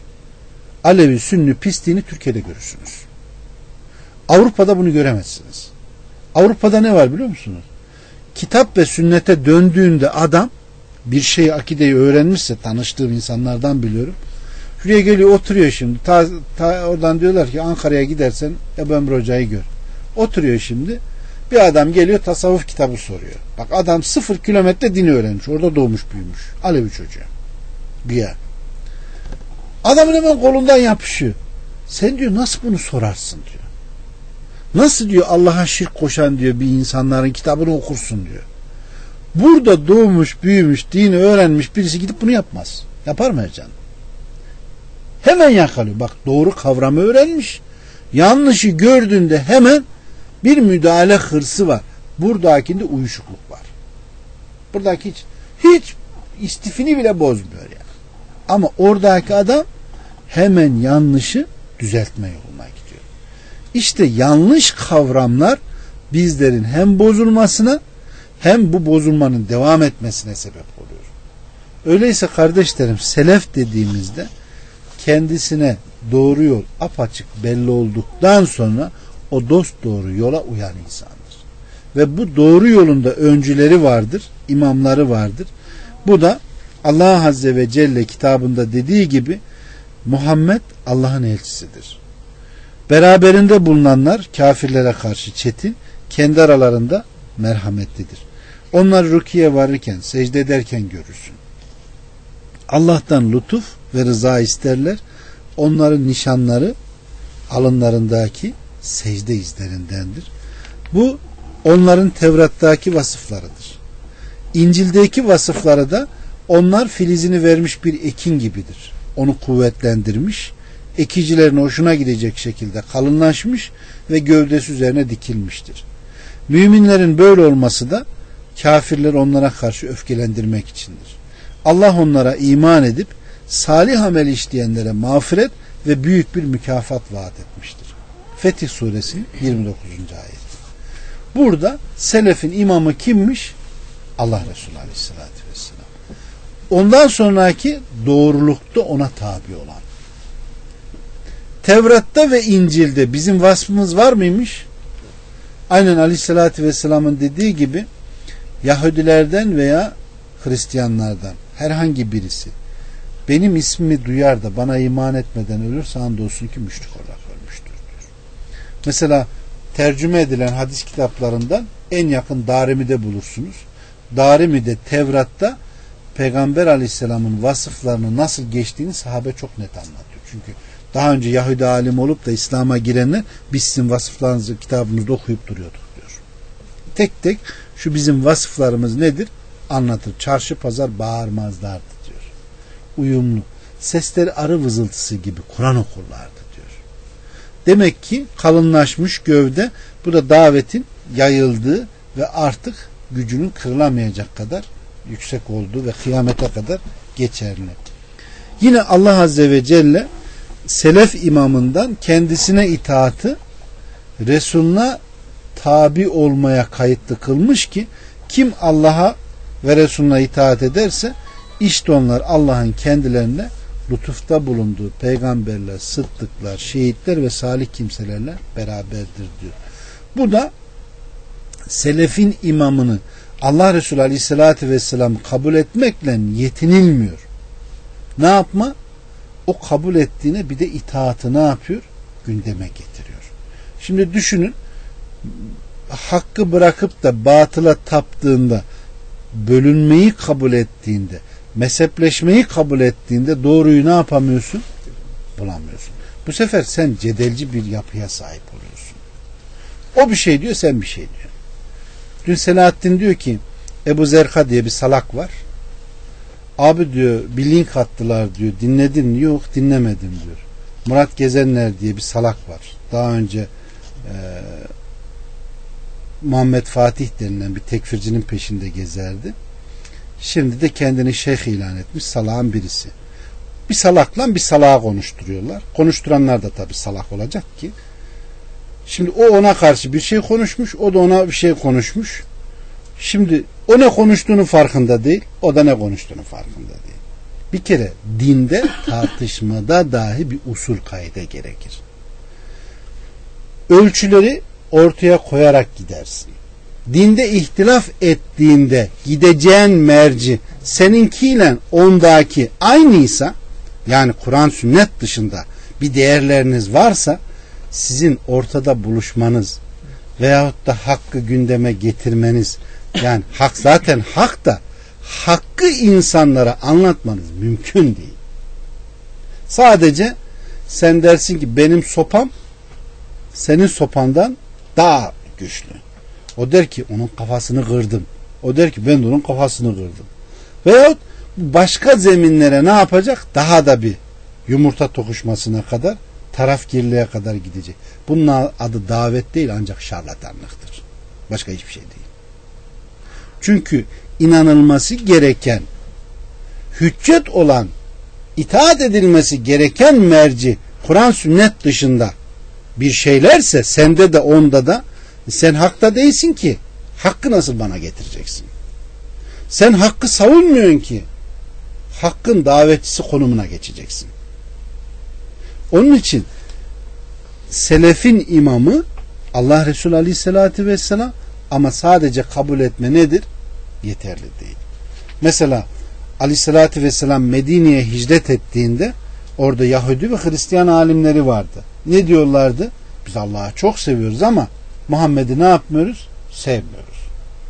Alevi Sünni pisliğini Türkiye'de görürsünüz. Avrupa'da bunu göremezsiniz. Avrupa'da ne var biliyor musunuz? Kitap ve sünnete döndüğünde adam bir şeyi, akideyi öğrenmişse, tanıştığım insanlardan biliyorum. Şuraya geliyor, oturuyor şimdi. Ta, ta, oradan diyorlar ki Ankara'ya gidersen Ebu Emre Hoca'yı gör. Oturuyor şimdi. Bir adam geliyor, tasavvuf kitabı soruyor. Bak adam sıfır kilometre dini öğrenmiş. Orada doğmuş büyümüş. Alevi çocuğu. Güya. Adamın hemen kolundan yapışıyor. Sen diyor nasıl bunu sorarsın diyor. Nasıl diyor Allah'a şirk koşan diyor bir insanların kitabını okursun diyor. Burada doğmuş, büyümüş, dini öğrenmiş birisi gidip bunu yapmaz. Yapar mı Ercan? Hemen yakalıyor. Bak doğru kavramı öğrenmiş. Yanlışı gördüğünde hemen bir müdahale hırsı var. Buradakinde uyuşukluk var. Buradaki hiç, hiç istifini bile bozmuyor yani. Ama oradaki adam hemen yanlışı düzeltme yoluna gidiyor. İşte yanlış kavramlar bizlerin hem bozulmasına hem bu bozulmanın devam etmesine sebep oluyor. Öyleyse kardeşlerim, selef dediğimizde kendisine doğru yol apaçık belli olduktan sonra o dost doğru yola uyan insandır. Ve bu doğru yolunda öncüleri vardır, imamları vardır. Bu da Allah Azze ve Celle kitabında dediği gibi Muhammed Allah'ın elçisidir. Beraberinde bulunanlar kafirlere karşı çetin, kendi aralarında merhametlidir. Onlar rüküye varırken, secde ederken görürsün. Allah'tan lütuf ve rıza isterler. Onların nişanları alınlarındaki secde izlerindendir. Bu onların Tevrat'taki vasıflarıdır. İncil'deki vasıfları da onlar filizini vermiş bir ekin gibidir. Onu kuvvetlendirmiş, ekicilerin hoşuna gidecek şekilde kalınlaşmış ve gövdesi üzerine dikilmiştir. Müminlerin böyle olması da kafirleri onlara karşı öfkelendirmek içindir. Allah onlara iman edip salih amel işleyenlere mağfiret ve büyük bir mükafat vaat etmiştir. Fetih Suresi yirmi dokuzuncu ayet. Burada selefin imamı kimmiş? Allah Resulü Aleyhisselatü Vesselam. Ondan sonraki doğrulukta ona tabi olan. Tevrat'ta ve İncil'de bizim vasfımız var mıymış? Aynen Aleyhisselatü Vesselam'ın dediği gibi Yahudilerden veya Hristiyanlardan herhangi birisi benim ismimi duyar da bana iman etmeden ölürse andolsun ki müşrik olarak ölmüştür diyor. Mesela tercüme edilen hadis kitaplarından en yakın Darimi'de bulursunuz. Darimi'de Tevrat'ta Peygamber Aleyhisselam'ın vasıflarını nasıl geçtiğini sahabe çok net anlatıyor. Çünkü daha önce Yahudi alim olup da İslam'a girenler biz sizin vasıflarınızı kitabımızda okuyup duruyorduk diyor. Tek tek şu bizim vasıflarımız nedir? Anlatır. Çarşı pazar bağırmazlardı diyor. Uyumlu. Sesleri arı vızıltısı gibi Kur'an okurlardı diyor. Demek ki kalınlaşmış gövde bu da davetin yayıldığı ve artık gücünün kırılamayacak kadar yüksek olduğu ve kıyamete kadar geçerli. Yine Allah Azze ve Celle selef imamından kendisine itaatı Resulüne tabi olmaya kayıtlı kılmış ki kim Allah'a ve Resulüne itaat ederse işte onlar Allah'ın kendilerine lütufta bulunduğu peygamberler, sıddıklar, şehitler ve salih kimselerle beraberdir diyor. Bu da selefin imamını Allah Resulü Aleyhisselatü Vesselam kabul etmekle yetinilmiyor. Ne yapma? O kabul ettiğine bir de itaatı ne yapıyor? Gündeme getiriyor. Şimdi düşünün, hakkı bırakıp da batıla taptığında, bölünmeyi kabul ettiğinde, mezhepleşmeyi kabul ettiğinde doğruyu ne yapamıyorsun? Bulamıyorsun. Bu sefer sen cedelci bir yapıya sahip oluyorsun. O bir şey diyor, sen bir şey diyor. Dün Selahattin diyor ki Ebu Zerka diye bir salak var. Abi diyor bir link attılar diyor. Dinledin mi? Yok dinlemedim diyor. Murat Gezenler diye bir salak var. Daha önce e, Muhammed Fatih denilen bir tekfircinin peşinde gezerdi. Şimdi de kendini şeyh ilan etmiş salağın birisi. Bir salakla bir salağa konuşturuyorlar. Konuşturanlar da tabii salak olacak ki. Şimdi o ona karşı bir şey konuşmuş, o da ona bir şey konuşmuş. Şimdi o ne konuştuğunu farkında değil, o da ne konuştuğunu farkında değil. Bir kere dinde tartışmada dahi bir usul kaide gerekir. Ölçüleri ortaya koyarak gidersin. Dinde ihtilaf ettiğinde gideceğin merci seninkiyle ondaki aynıysa, yani Kur'an sünnet dışında bir değerleriniz varsa, sizin ortada buluşmanız veyahut da hakkı gündeme getirmeniz, yani hak zaten hak da hakkı insanlara anlatmanız mümkün değil. Sadece sen dersin ki benim sopam senin sopandan daha güçlü. O der ki onun kafasını kırdım. O der ki ben de onun kafasını kırdım. Veyahut başka zeminlere ne yapacak? Daha da bir yumurta tokuşmasına kadar, tarafgirliğe kadar gidecek. Bunun adı davet değil, ancak şarlatanlıktır. Başka hiçbir şey değil. Çünkü inanılması gereken, hüccet olan, itaat edilmesi gereken merci Kur'an sünnet dışında bir şeylerse, sende de onda da, sen hakta değilsin ki hakkı nasıl bana getireceksin? Sen hakkı savunmuyorsun ki hakkın davetçisi konumuna geçeceksin. Onun için selefin imamı Allah Resulü Aleyhisselatü Vesselam, ama sadece kabul etme nedir? Yeterli değil. Mesela Aleyhisselatü Vesselam Medine'ye hicret ettiğinde orada Yahudi ve Hristiyan alimleri vardı. Ne diyorlardı? Biz Allah'ı çok seviyoruz ama Muhammed'i ne yapmıyoruz? Sevmiyoruz.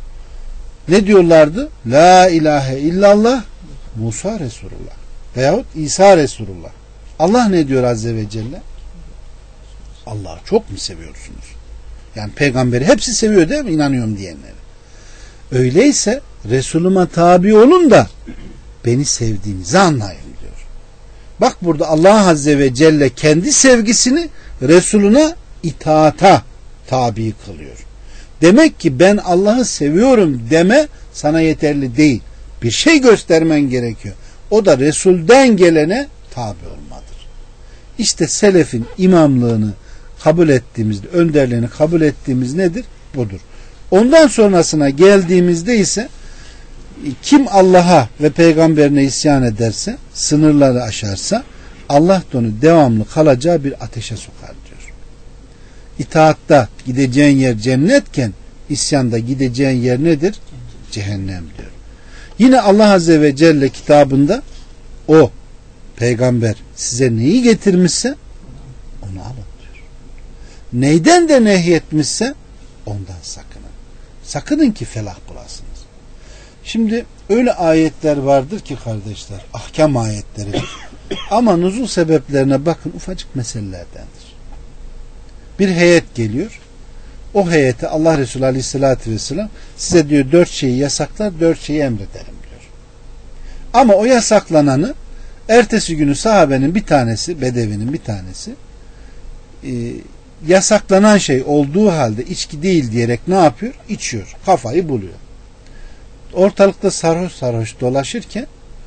Ne diyorlardı? La ilahe illallah Musa Resulullah veyahut İsa Resulullah. Allah ne diyor Azze ve Celle? Allah'ı çok mu seviyorsunuz? Yani peygamberi hepsi seviyor değil mi? İnanıyorum diyenleri. Öyleyse Resulüme tabi olun da beni sevdiğinizi anlayın diyor. Bak burada Allah Azze ve Celle kendi sevgisini Resulüne itaata tabi kılıyor. Demek ki ben Allah'ı seviyorum deme sana yeterli değil. Bir şey göstermen gerekiyor. O da Resul'den gelene tabi olmadır. İşte selefin imamlığını kabul ettiğimizde, önderliğini kabul ettiğimiz nedir? Budur. Ondan sonrasına geldiğimizde ise kim Allah'a ve peygamberine isyan ederse, sınırları aşarsa Allah da onu devamlı kalacağı bir ateşe sokar diyor. İtaatta gideceğin yer cennetken isyanda gideceğin yer nedir? Cehennem diyor. Yine Allah Azze ve Celle kitabında o peygamber size neyi getirmişse onu alın diyor. Neyden de nehyetmişse ondan sakının. Sakının ki felah bulasınız. Şimdi öyle ayetler vardır ki kardeşler, ahkam ayetleridir. Ama nuzul sebeplerine bakın, ufacık meselelerdendir. Bir heyet geliyor. O heyete Allah Resulü Aleyhisselatü Vesselam size diyor dört şeyi yasaklar, dört şeyi emrederim diyor. Ama o yasaklananı ertesi günü sahabenin bir tanesi, bedevinin bir tanesi e, yasaklanan şey olduğu halde içki değil diyerek ne yapıyor? İçiyor. Kafayı buluyor. Ortalıkta sarhoş sarhoş dolaşırken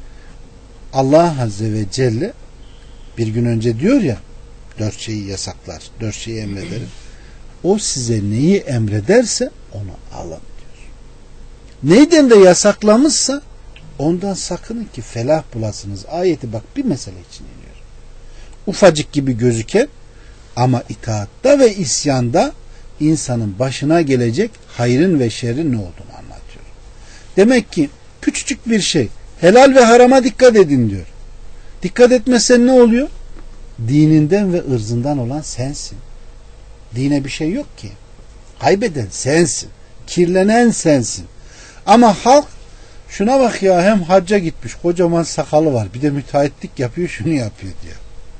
Allah Azze ve Celle bir gün önce diyor ya, dört şeyi yasaklar, dört şeyi emrederim. O size neyi emrederse onu alın diyor. Neyden de yasaklamışsa ondan sakının ki felah bulasınız. Ayeti bak bir mesele için iniyor. Ufacık gibi gözüken ama itaatta ve isyanda insanın başına gelecek hayrın ve şerrin ne olduğunu anlatıyor. Demek ki küçücük bir şey, helal ve harama dikkat edin diyor. Dikkat etmezsen ne oluyor? Dininden ve ırzından olan sensin. Dine bir şey yok ki. Kaybeden sensin. Kirlenen sensin. Ama halk şuna bak ya, hem hacca gitmiş, kocaman sakalı var, bir de müteahhitlik yapıyor, şunu yapıyor diyor.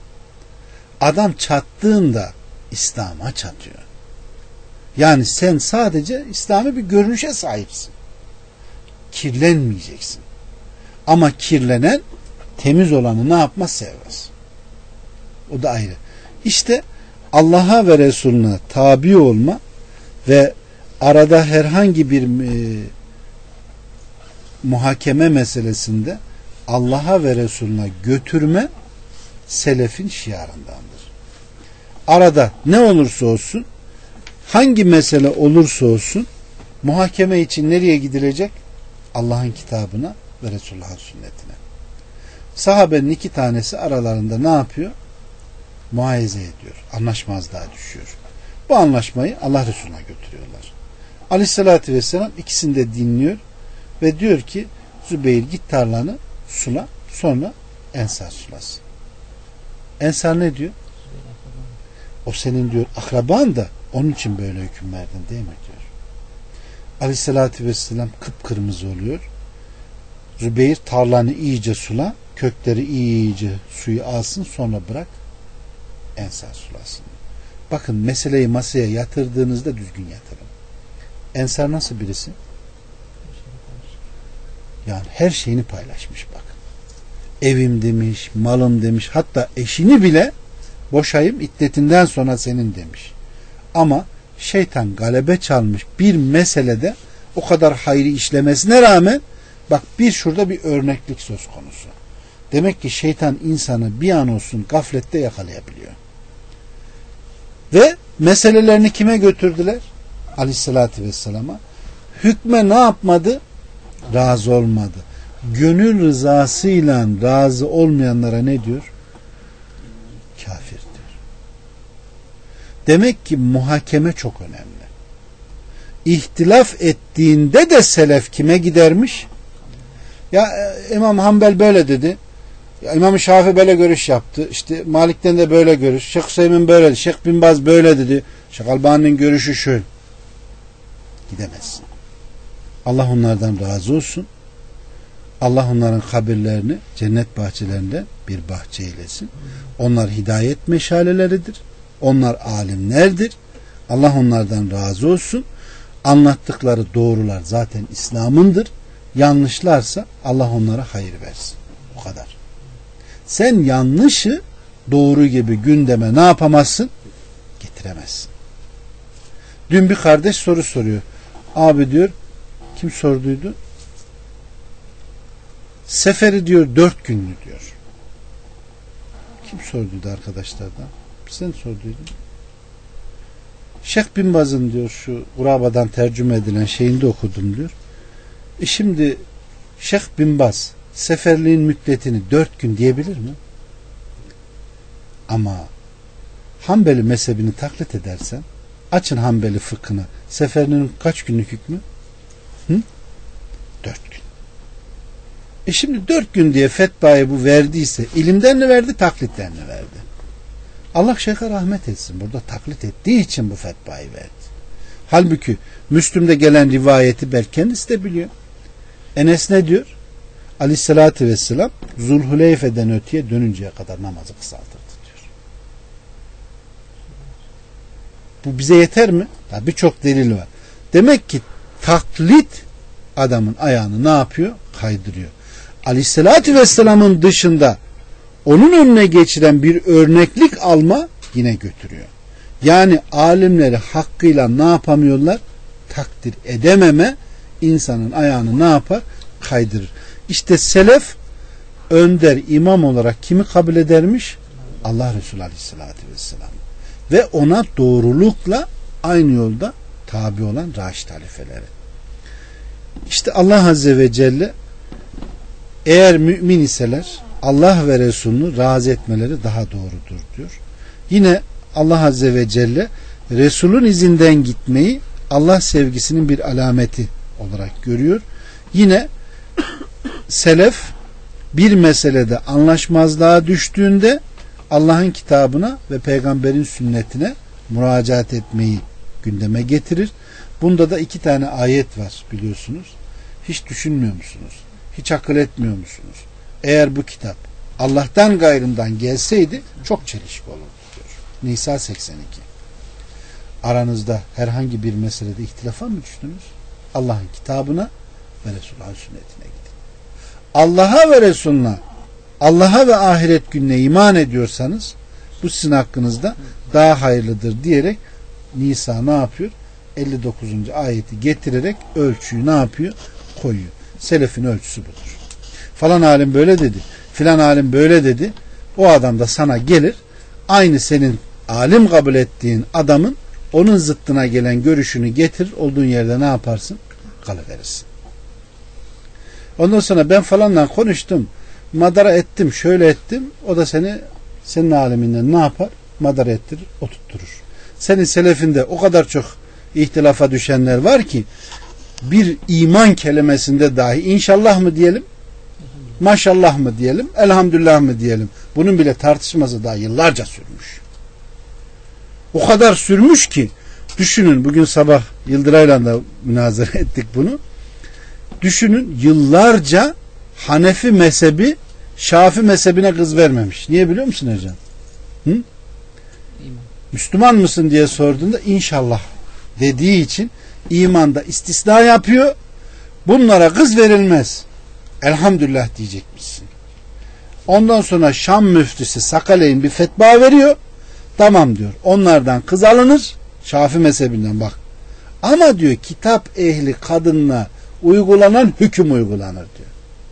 Adam çattığında İslam'a çatıyor. Yani sen sadece İslami bir görünüşe sahipsin. Kirlenmeyeceksin. Ama kirlenen temiz olanı ne yapmaz? Sevmez. O da ayrı. İşte Allah'a ve Resulüne tabi olma ve arada herhangi bir e, muhakeme meselesinde Allah'a ve Resulüne götürme selefin şiarındandır. Arada ne olursa olsun Hangi mesele olursa olsun muhakeme için nereye gidilecek? Allah'ın kitabına ve Resulullah'ın sünnetine. Sahabenin iki tanesi aralarında ne yapıyor? Muayeze ediyor. Anlaşmazlığa düşüyor. Bu anlaşmayı Allah Resulüne götürüyorlar. Aleyhissalatü vesselam ikisini de dinliyor ve diyor ki Zübeyir git tarlanı sula, sonra Ensar sulasın. Ensar ne diyor? O senin diyor akraban da onun için böyle hüküm verdin değil mi diyor. Aleyhissalatü vesselam kıpkırmızı oluyor. Zübeyir tarlanı iyice sula, kökleri iyice suyu alsın, sonra bırak Ensar sulasın. Bakın meseleyi masaya yatırdığınızda düzgün yatırın. Ensar nasıl birisi? Yani her şeyini paylaşmış bak. Evim demiş, malım demiş, hatta eşini bile boşayım iddetinden sonra senin demiş. Ama şeytan galebe çalmış bir meselede o kadar hayrı işlemesine rağmen bak bir şurada bir örneklik söz konusu. Demek ki şeytan insanı bir an olsun gaflette yakalayabiliyor. Ve meselelerini kime götürdüler? Aleyhissalatü vesselama. Hükme ne yapmadı? Razı olmadı. Gönül rızasıyla razı olmayanlara ne diyor? Kafir diyor. Demek ki muhakeme çok önemli. İhtilaf ettiğinde de selef kime gidermiş? Ya İmam Hanbel böyle dedi. Ya İmam Şafii böyle görüş yaptı. İşte Malik'ten de böyle görüş. Şeyh Hüseyin böyle dedi. Şeyh Bin Baz böyle dedi. Şeyh Albani'nin görüşü şöyle. Gidemezsin. Allah onlardan razı olsun. Allah onların kabirlerini cennet bahçelerinde bir bahçe eylesin. Onlar hidayet meşaleleridir. Onlar alimlerdir. Allah onlardan razı olsun. Anlattıkları doğrular zaten İslam'ındır. Yanlışlarsa Allah onlara hayır versin. O kadar. Sen yanlışı doğru gibi gündeme ne yapamazsın? Getiremezsin. Dün bir kardeş soru soruyor. Abi diyor, kim sorduydu? Seferi diyor dört günlü diyor. Kim sorduydu arkadaşlardan? Sen sorduydun. Şeyh Bin Baz'ın diyor şu Guraba'dan tercüme edilen şeyinde okudum diyor. E şimdi Şeyh Bin Baz seferliğin müddetini dört gün diyebilir mi? Ama Hanbeli mezhebini taklit edersen, açın Hanbeli fıkhını, seferinin kaç günlük hükmü? Hı? Dört gün. E şimdi dört gün diye fetvayı bu verdiyse ilimden mi verdi, taklitten mi verdi? Allah şeyhe rahmet etsin. Burada taklit ettiği için bu fetvayı verdi. Halbuki Müslüm'de gelen rivayeti belki kendisi de biliyor. Enes ne diyor? Aleyhissalatü vesselam Zulhuleyfe'den öteye dönünceye kadar namazı kısaltırdı diyor. Bu bize yeter mi? Birçok delil var. Demek ki taklit adamın ayağını ne yapıyor? Kaydırıyor. Aleyhissalatü vesselamın dışında onun önüne geçiren bir örneklik alma yine götürüyor. Yani alimleri hakkıyla ne yapamıyorlar? Takdir edememe insanın ayağını ne yapar? Kaydırır. İşte selef önder imam olarak kimi kabul edermiş? Allah Resulü Aleyhisselatü Vesselam. Ve ona doğrulukla aynı yolda tabi olan Raşid halifeleri. İşte Allah Azze ve Celle eğer mümin iseler Allah ve Resulünü razı etmeleri daha doğrudur diyor. Yine Allah Azze ve Celle Resulün izinden gitmeyi Allah sevgisinin bir alameti olarak görüyor. Yine selef bir meselede anlaşmazlığa düştüğünde Allah'ın kitabına ve peygamberin sünnetine müracaat etmeyi gündeme getirir. Bunda da iki tane ayet var biliyorsunuz. Hiç düşünmüyor musunuz? Hiç akıl etmiyor musunuz? Eğer bu kitap Allah'tan gayrından gelseydi çok çelişki olurdu diyor. Nisa seksen iki. Aranızda herhangi bir meselede ihtilafa mı düştünüz? Allah'ın kitabına ve Resulullah'ın sünnetine gidin. Allah'a ve Resulüne, Allah'a ve ahiret gününe iman ediyorsanız bu sizin hakkınızda daha hayırlıdır diyerek Nisa ne yapıyor? elli dokuzuncu ayeti getirerek ölçüyü ne yapıyor? Koyuyor. Selefin ölçüsü budur. Falan alim böyle dedi. Filan alim böyle dedi. O adam da sana gelir. Aynı senin alim kabul ettiğin adamın onun zıttına gelen görüşünü getir, olduğun yerde ne yaparsın? Kalıverirsin. Ondan sonra ben falanla konuştum, madara ettim, şöyle ettim, o da seni senin aleminden ne yapar? Madara ettirir, oturtturur. Senin selefinde o kadar çok ihtilafa düşenler var ki bir iman kelimesinde dahi inşallah mı diyelim, maşallah mı diyelim, elhamdülillah mı diyelim, bunun bile tartışması daha yıllarca sürmüş. O kadar sürmüş ki düşünün, bugün sabah Yıldıray'la da münazara ettik bunu. Düşünün, yıllarca Hanefi mezhebi Şafi mezhebine kız vermemiş. Niye biliyor musun Ercan? Hı? Müslüman mısın diye sorduğunda inşallah dediği için imanda istisna yapıyor. Bunlara kız verilmez. Elhamdülillah diyecekmişsin. Ondan sonra Şam müftüsü Sakaleyn bir fetva veriyor. Tamam diyor. Onlardan kız alınır. Şafi mezhebinden bak. Ama diyor kitap ehli kadınla uygulanan hüküm uygulanır diyor.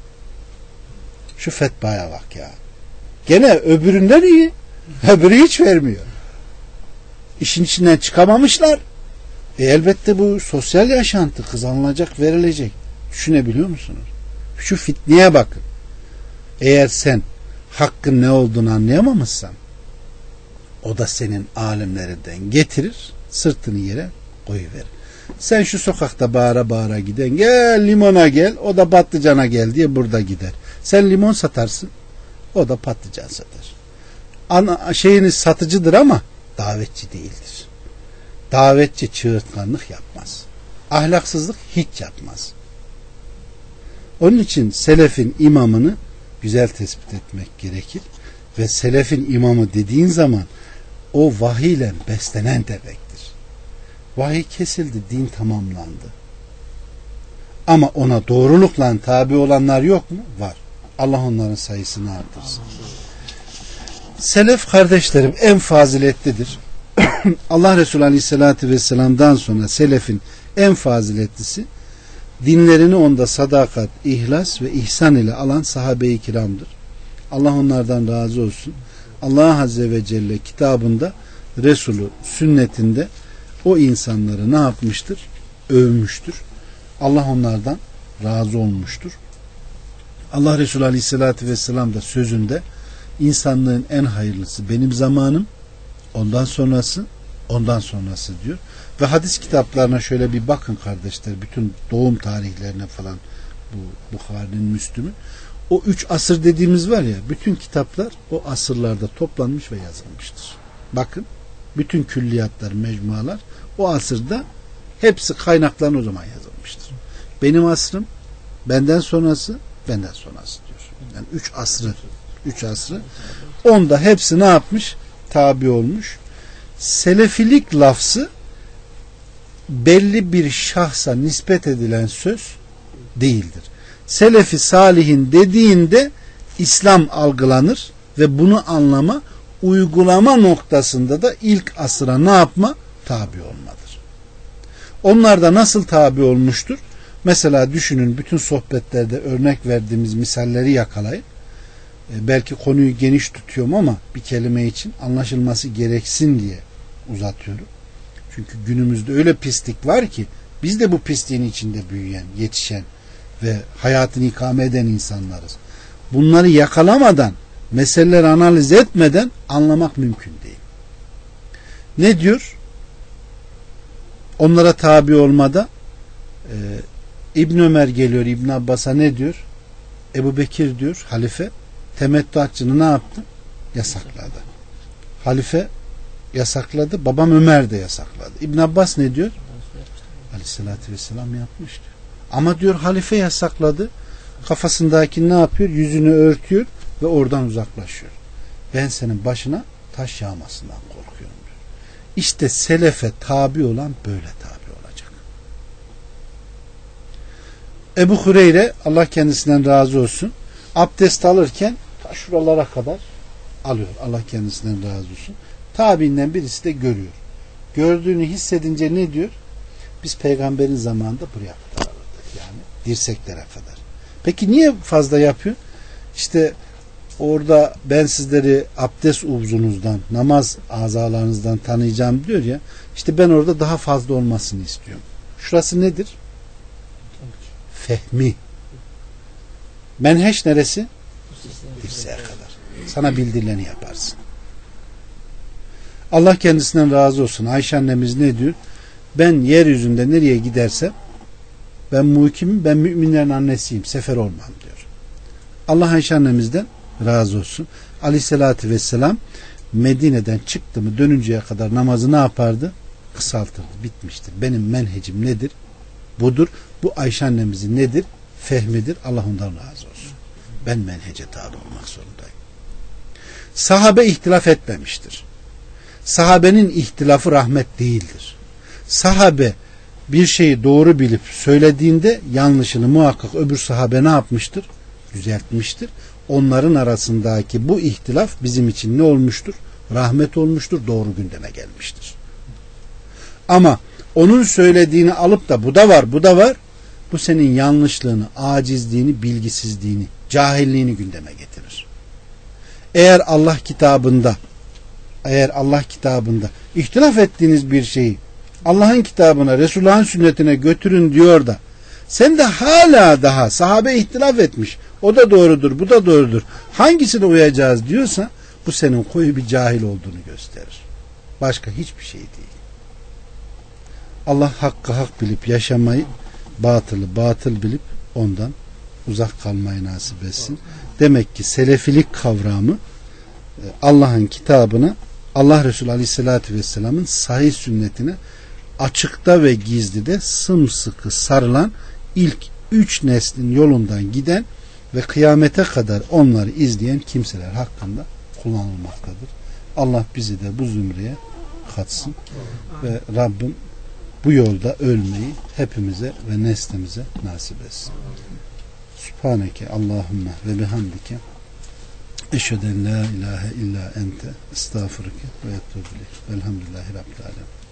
Şu fetvaya bak ya. Gene öbüründen iyi. Öbürü hiç vermiyor. İşin içinden çıkamamışlar. E elbette bu sosyal yaşantı, kız alınacak, verilecek. Düşünebiliyor musunuz? Şu fitneye bakın. Eğer sen hakkın ne olduğunu anlayamamışsan, o da senin alimlerinden getirir, sırtını yere koyuverir. Sen şu sokakta bağıra bağıra giden, gel limona gel, o da patlıcana gel diye burada gider. Sen limon satarsın, o da patlıcan satar. Ana, şeyiniz satıcıdır ama davetçi değildir. Davetçi çığırtkanlık yapmaz. Ahlaksızlık hiç yapmaz. Onun için selefin imamını güzel tespit etmek gerekir. Ve selefin imamı dediğin zaman o vahiy ile beslenen demektir. Vahiy kesildi, din tamamlandı. Ama ona doğrulukla tabi olanlar yok mu? Var. Allah onların sayısını artırsın. Selef kardeşlerim en faziletlidir. Allah Resulü Aleyhisselatü Vesselam'dan sonra selefin en faziletlisi, dinlerini onda sadakat, ihlas ve ihsan ile alan sahabe-i kiramdır. Allah onlardan razı olsun. Allah Azze ve Celle kitabında, Resulü sünnetinde o insanları ne yapmıştır? Övmüştür. Allah onlardan razı olmuştur. Allah Resulü Aleyhisselatü Vesselam da sözünde insanlığın en hayırlısı benim zamanım, ondan sonrası, ondan sonrası diyor. Ve hadis kitaplarına şöyle bir bakın kardeşler, bütün doğum tarihlerine falan, bu Bukhari'nin, Müslüm'ün, o üç asır dediğimiz var ya, bütün kitaplar o asırlarda toplanmış ve yazılmıştır. Bakın, bütün külliyatlar, mecmualar o asırda hepsi kaynaklarına o zaman yazılmıştır. Benim asrım, benden sonrası, benden sonrası diyor. Yani üç asrı, üç asrı, onda hepsi ne yapmış? Tabi olmuş. Selefilik lafzı belli bir şahsa nispet edilen söz değildir. Selefi salihin dediğinde İslam algılanır ve bunu anlama, uygulama noktasında da ilk asıra ne yapma? Tabi olmadır. Onlar da nasıl tabi olmuştur? Mesela düşünün, bütün sohbetlerde örnek verdiğimiz misalleri yakalayın. Belki konuyu geniş tutuyorum ama bir kelime için anlaşılması gereksin diye uzatıyorum. Çünkü günümüzde öyle pislik var ki biz de bu pisliğin içinde büyüyen, yetişen ve hayatını ikame eden insanlarız. Bunları yakalamadan, meseleleri analiz etmeden anlamak mümkün değil. Ne diyor? Onlara tabi olmada e, İbn Ömer geliyor İbn Abbas'a, ne diyor? Ebu Bekir diyor, halife temettüatçını ne yaptı? Yasakladı. Halife yasakladı. Babam Ömer de yasakladı. İbn Abbas ne diyor? Aleyhissalatü vesselam yapmış diyor. Ama diyor halife yasakladı. Kafasındaki ne yapıyor? Yüzünü örtüyor ve oradan uzaklaşıyor. Ben senin başına taş yağmasından korkuyorum diyor. İşte selefe tabi olan böyle tabi olacak. Ebu Hureyre, Allah kendisinden razı olsun, abdest alırken ta şuralara kadar alıyor. Allah kendisinden razı olsun. Tabiinden birisi de görüyor. Gördüğünü hissedince ne diyor? Biz peygamberin zamanında buraya kadar alırdık. Yani dirseklere kadar. Peki niye fazla yapıyor? İşte orada ben sizleri abdest uzvunuzdan, namaz azalarınızdan tanıyacağım diyor ya, işte ben orada daha fazla olmasını istiyorum. Şurası nedir? Fehmi. Menheş neresi? Dirseğe kadar. Sana bildirileni yaparsın. Allah kendisinden razı olsun. Ayşe annemiz ne diyor? Ben yeryüzünde nereye gidersem ben muhkimim, ben müminlerin annesiyim, sefer olmam diyor. Allah Ayşe annemizden razı olsun. Aleyhissalatü vesselam Medine'den çıktı mı dönünceye kadar namazı ne yapardı? Kısaltırdı. Bitmiştir. Benim menhecim nedir? Budur. Bu Ayşe annemizin nedir? Fehmidir. Allah ondan razı olsun. Ben menhece tabi olmak zorundayım. Sahabe ihtilaf etmemiştir. Sahabenin ihtilafı rahmet değildir. Sahabe bir şeyi doğru bilip söylediğinde yanlışını muhakkak öbür sahabe ne yapmıştır? Düzeltmiştir. Onların arasındaki bu ihtilaf bizim için ne olmuştur? Rahmet olmuştur. Doğru gündeme gelmiştir. Ama onun söylediğini alıp da bu da var, bu da var. Bu senin yanlışlığını, acizliğini, bilgisizliğini, cahilliğini gündeme getirir. Eğer Allah kitabında eğer Allah kitabında ihtilaf ettiğiniz bir şeyi Allah'ın kitabına, Resulullah'ın sünnetine götürün diyor da sen de hala daha sahabe ihtilaf etmiş, o da doğrudur, bu da doğrudur, hangisine uyacağız diyorsa bu senin koyu bir cahil olduğunu gösterir. Başka hiçbir şey değil. Allah hakkı hak bilip yaşamayı, batılı batıl bilip ondan uzak kalmayı nasip etsin. Demek ki selefilik kavramı Allah'ın kitabına, Allah Resulü Aleyhisselatü Vesselam'ın sahih sünnetine açıkta ve gizlide sımsıkı sarılan ilk üç neslin yolundan giden ve kıyamete kadar onları izleyen kimseler hakkında kullanılmaktadır. Allah bizi de bu zümreye katsın ve Rabbim bu yolda ölmeyi hepimize ve neslimize nasip etsin. Subhaneke Allahümme ve bihamdike eşheden la ilahe illa ente estağfurike ve etûbü ileyk. Velhamdülillahi Rabbil alemin.